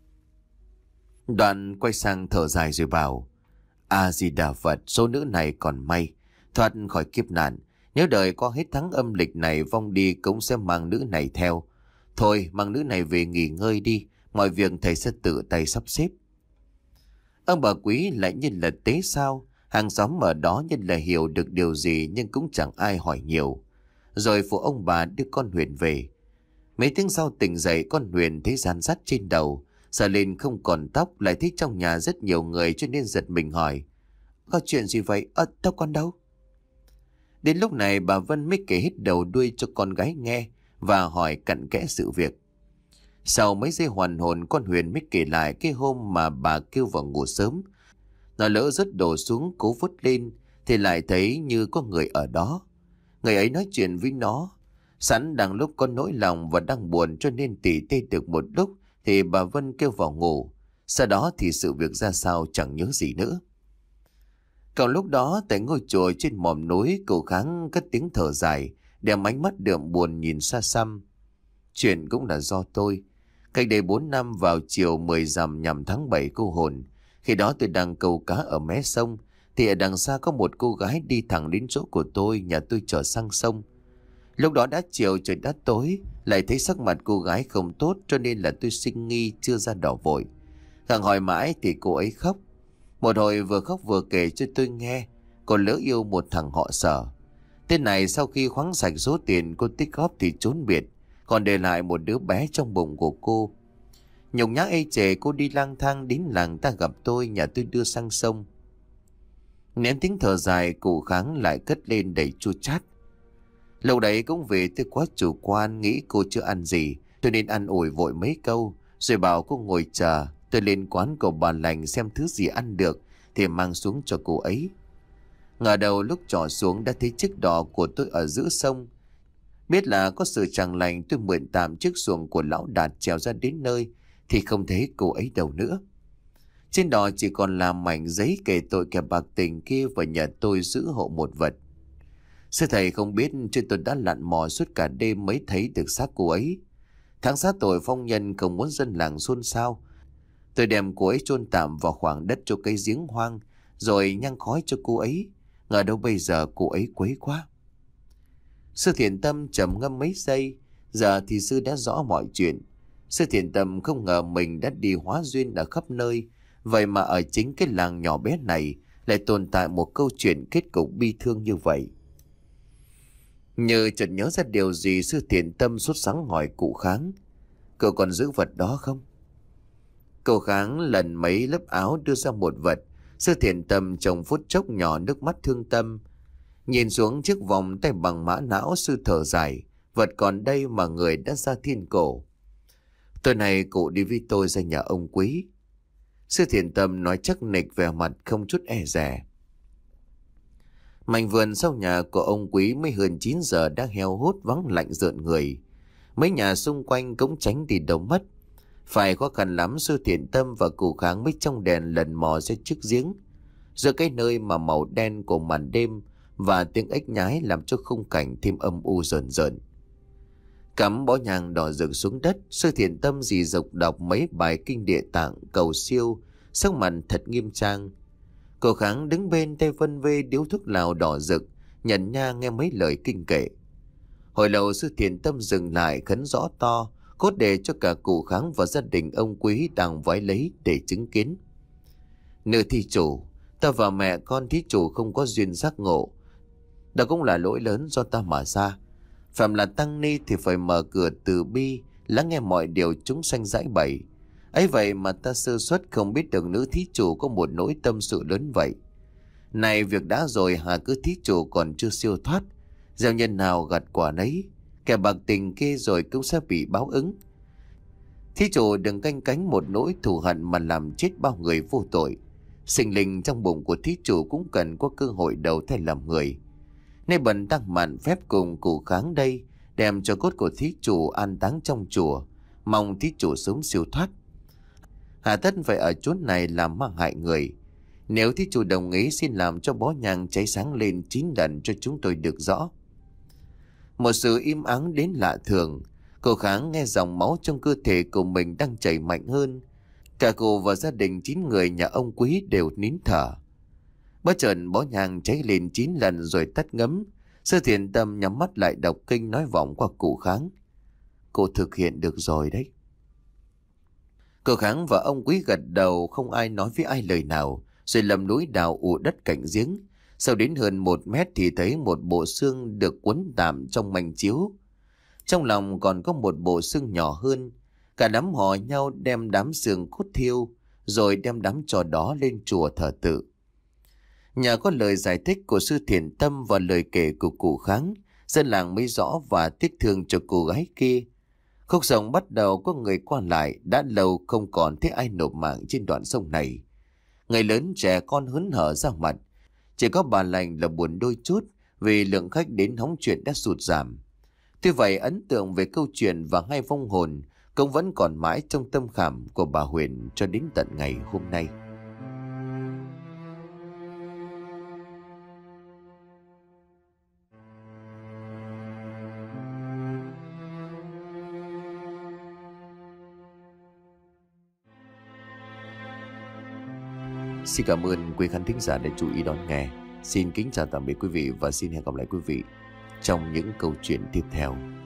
Đoạn quay sang thở dài rồi bảo: A Di Đà Phật, số nữ này còn may thoát khỏi kiếp nạn. Nếu đời có hết tháng âm lịch này vong đi cũng sẽ mang nữ này theo. Thôi mang nữ này về nghỉ ngơi đi, mọi việc thầy sẽ tự tay sắp xếp. Ông bà Quý lại như là tế sao. Hàng xóm ở đó nhân là hiểu được điều gì nhưng cũng chẳng ai hỏi nhiều. Rồi phụ ông bà đưa con Huyền về. Mấy tiếng sau tỉnh dậy, con Huyền thấy gian dắt trên đầu, sờ lên không còn tóc, lại thấy trong nhà rất nhiều người cho nên giật mình hỏi: Có chuyện gì vậy? Ơ, tóc con đâu? Đến lúc này bà Vân mới kể hết đầu đuôi cho con gái nghe và hỏi cặn kẽ sự việc. Sau mấy giây hoàn hồn, con Huyền mới kể lại cái hôm mà bà kêu vào ngủ sớm. Nó lỡ rớt đổ xuống cố vớt lên thì lại thấy như có người ở đó. Người ấy nói chuyện với nó. Sẵn đang lúc có nỗi lòng và đang buồn cho nên tỉ tê được một lúc thì bà Vân kêu vào ngủ. Sau đó thì sự việc ra sao chẳng nhớ gì nữa. Còn lúc đó tại ngôi chùa trên mỏm núi, cậu Kháng cất tiếng thở dài, đem ánh mắt đượm buồn nhìn xa xăm. Chuyện cũng là do tôi. Cách đây bốn năm vào chiều mười rằm nhằm tháng bảy cô hồn, khi đó tôi đang câu cá ở mé sông, thì ở đằng xa có một cô gái đi thẳng đến chỗ của tôi, nhà tôi chở sang sông. Lúc đó đã chiều trời đã tối, lại thấy sắc mặt cô gái không tốt cho nên là tôi sinh nghi chưa ra đỏ vội. Càng hỏi mãi thì cô ấy khóc. Một hồi vừa khóc vừa kể cho tôi nghe cô lỡ yêu một thằng họ Sở. Tên này sau khi khoáng sạch số tiền cô tích góp thì trốn biệt, còn để lại một đứa bé trong bụng của cô. Nhục nhã ê chề cô đi lang thang đến làng ta gặp tôi, nhà tôi đưa sang sông. Nén tiếng thở dài, cụ Kháng lại cất lên đầy chua chát. Lâu đấy cũng về tôi quá chủ quan, nghĩ cô chưa ăn gì, tôi nên ăn ủi vội mấy câu, rồi bảo cô ngồi chờ. Tôi lên quán của bà lành xem thứ gì ăn được thì mang xuống cho cô ấy. Ngờ đầu lúc trỏ xuống đã thấy chiếc đò của tôi ở giữa sông. Biết là có sự chẳng lành, tôi mượn tạm chiếc xuồng của lão Đạt trèo ra đến nơi thì không thấy cô ấy đâu nữa. Trên đò chỉ còn là mảnh giấy kể tội kẻ bạc tình kia và nhờ tôi giữ hộ một vật. Sư thầy không biết chứ tôi đã lặn mò suốt cả đêm mới thấy được xác cô ấy. Tháng sát tội phong nhân không muốn dân làng xôn xao. Tôi đem cô ấy chôn tạm vào khoảng đất cho cây giếng hoang, rồi nhang khói cho cô ấy. Ngờ đâu bây giờ cô ấy quấy quá. Sư Thiện Tâm trầm ngâm mấy giây. Giờ thì sư đã rõ mọi chuyện. Sư Thiện Tâm không ngờ mình đã đi hóa duyên ở khắp nơi. Vậy mà ở chính cái làng nhỏ bé này lại tồn tại một câu chuyện kết cục bi thương như vậy. Như chợt nhớ ra điều gì, sư Thiện Tâm sốt sắng hỏi cụ Kháng: Cậu còn giữ vật đó không? Cậu Kháng lần mấy lớp áo đưa ra một vật. Sư Thiện Tâm trong phút chốc nhỏ nước mắt thương tâm. Nhìn xuống chiếc vòng tay bằng mã não, sư thở dài. Vật còn đây mà người đã ra thiên cổ. Tối nay cụ đi với tôi ra nhà ông Quý. Sư Thiện Tâm nói chắc nịch, vẻ mặt không chút e dè. Mảnh vườn sau nhà của ông Quý mới hơn chín giờ đã heo hút vắng lạnh rợn người. Mấy nhà xung quanh cũng tránh đi đâu mất. Phải khó khăn lắm sư Thiện Tâm và cụ Kháng mới trong đèn lần mò ra chiếc giếng. Giữa cái nơi mà màu đen của màn đêm và tiếng ếch nhái làm cho khung cảnh thêm âm u rợn rợn. Cắm bó nhang đỏ rực xuống đất, sư Thiện Tâm dì dộc đọc mấy bài kinh địa tạng cầu siêu, sắc mặt thật nghiêm trang. Cô Kháng đứng bên tay vân vê điếu thuốc lào đỏ rực, nhận nha nghe mấy lời kinh kệ. Hồi lâu sư thiền tâm dừng lại khấn rõ to, cốt để cho cả cụ Kháng và gia đình ông Quý đang vái lấy để chứng kiến. Nữ thí chủ, ta và mẹ con thí chủ không có duyên giác ngộ. Đó cũng là lỗi lớn do ta mà ra. Phạm là tăng ni thì phải mở cửa từ bi, lắng nghe mọi điều chúng sanh giải bày. Ấy vậy mà ta sơ suất không biết được nữ thí chủ có một nỗi tâm sự lớn vậy. Này việc đã rồi hà cứ thí chủ còn chưa siêu thoát. Gieo nhân nào gặt quả nấy, kẻ bạc tình kia rồi cũng sẽ bị báo ứng. Thí chủ đừng canh cánh một nỗi thù hận mà làm chết bao người vô tội. Sinh linh trong bụng của thí chủ cũng cần có cơ hội đầu thai làm người. Nay bần tăng mạn phép cùng cụ Kháng đây, đem cho cốt của thí chủ an táng trong chùa, mong thí chủ sớm siêu thoát. Hà tất phải ở chốn này làm mang hại người. Nếu thí chủ đồng ý, xin làm cho bó nhang cháy sáng lên chín lần cho chúng tôi được rõ. Một sự im ắng đến lạ thường. Cô Kháng nghe dòng máu trong cơ thể của mình đang chảy mạnh hơn. Cả cô và gia đình chín người nhà ông Quý đều nín thở. Bất chợt bó nhang cháy lên chín lần rồi tắt ngấm. Sư thiền tâm nhắm mắt lại đọc kinh nói vọng qua cụ Kháng. Cô thực hiện được rồi đấy. Cô Kháng và ông Quý gật đầu, không ai nói với ai lời nào, rồi lầm núi đào ụ đất cạnh giếng. Sau đến hơn một mét thì thấy một bộ xương được quấn tạm trong manh chiếu. Trong lòng còn có một bộ xương nhỏ hơn. Cả đám hò nhau đem đám xương cốt thiêu, rồi đem đám trò đó lên chùa thờ tự. Nhờ có lời giải thích của sư thiền tâm và lời kể của cụ Kháng, dân làng mới rõ và tiếc thương cho cô gái kia. Khúc sông bắt đầu có người qua lại, đã lâu không còn thấy ai nộp mạng trên đoạn sông này. Người lớn trẻ con hớn hở ra mặt, chỉ có bà lành là buồn đôi chút vì lượng khách đến hóng chuyện đã sụt giảm. Tuy vậy ấn tượng về câu chuyện và hai vong hồn cũng vẫn còn mãi trong tâm khảm của bà Huyền cho đến tận ngày hôm nay. Xin cảm ơn quý khán thính giả đã chú ý đón nghe. Xin kính chào tạm biệt quý vị và xin hẹn gặp lại quý vị trong những câu chuyện tiếp theo.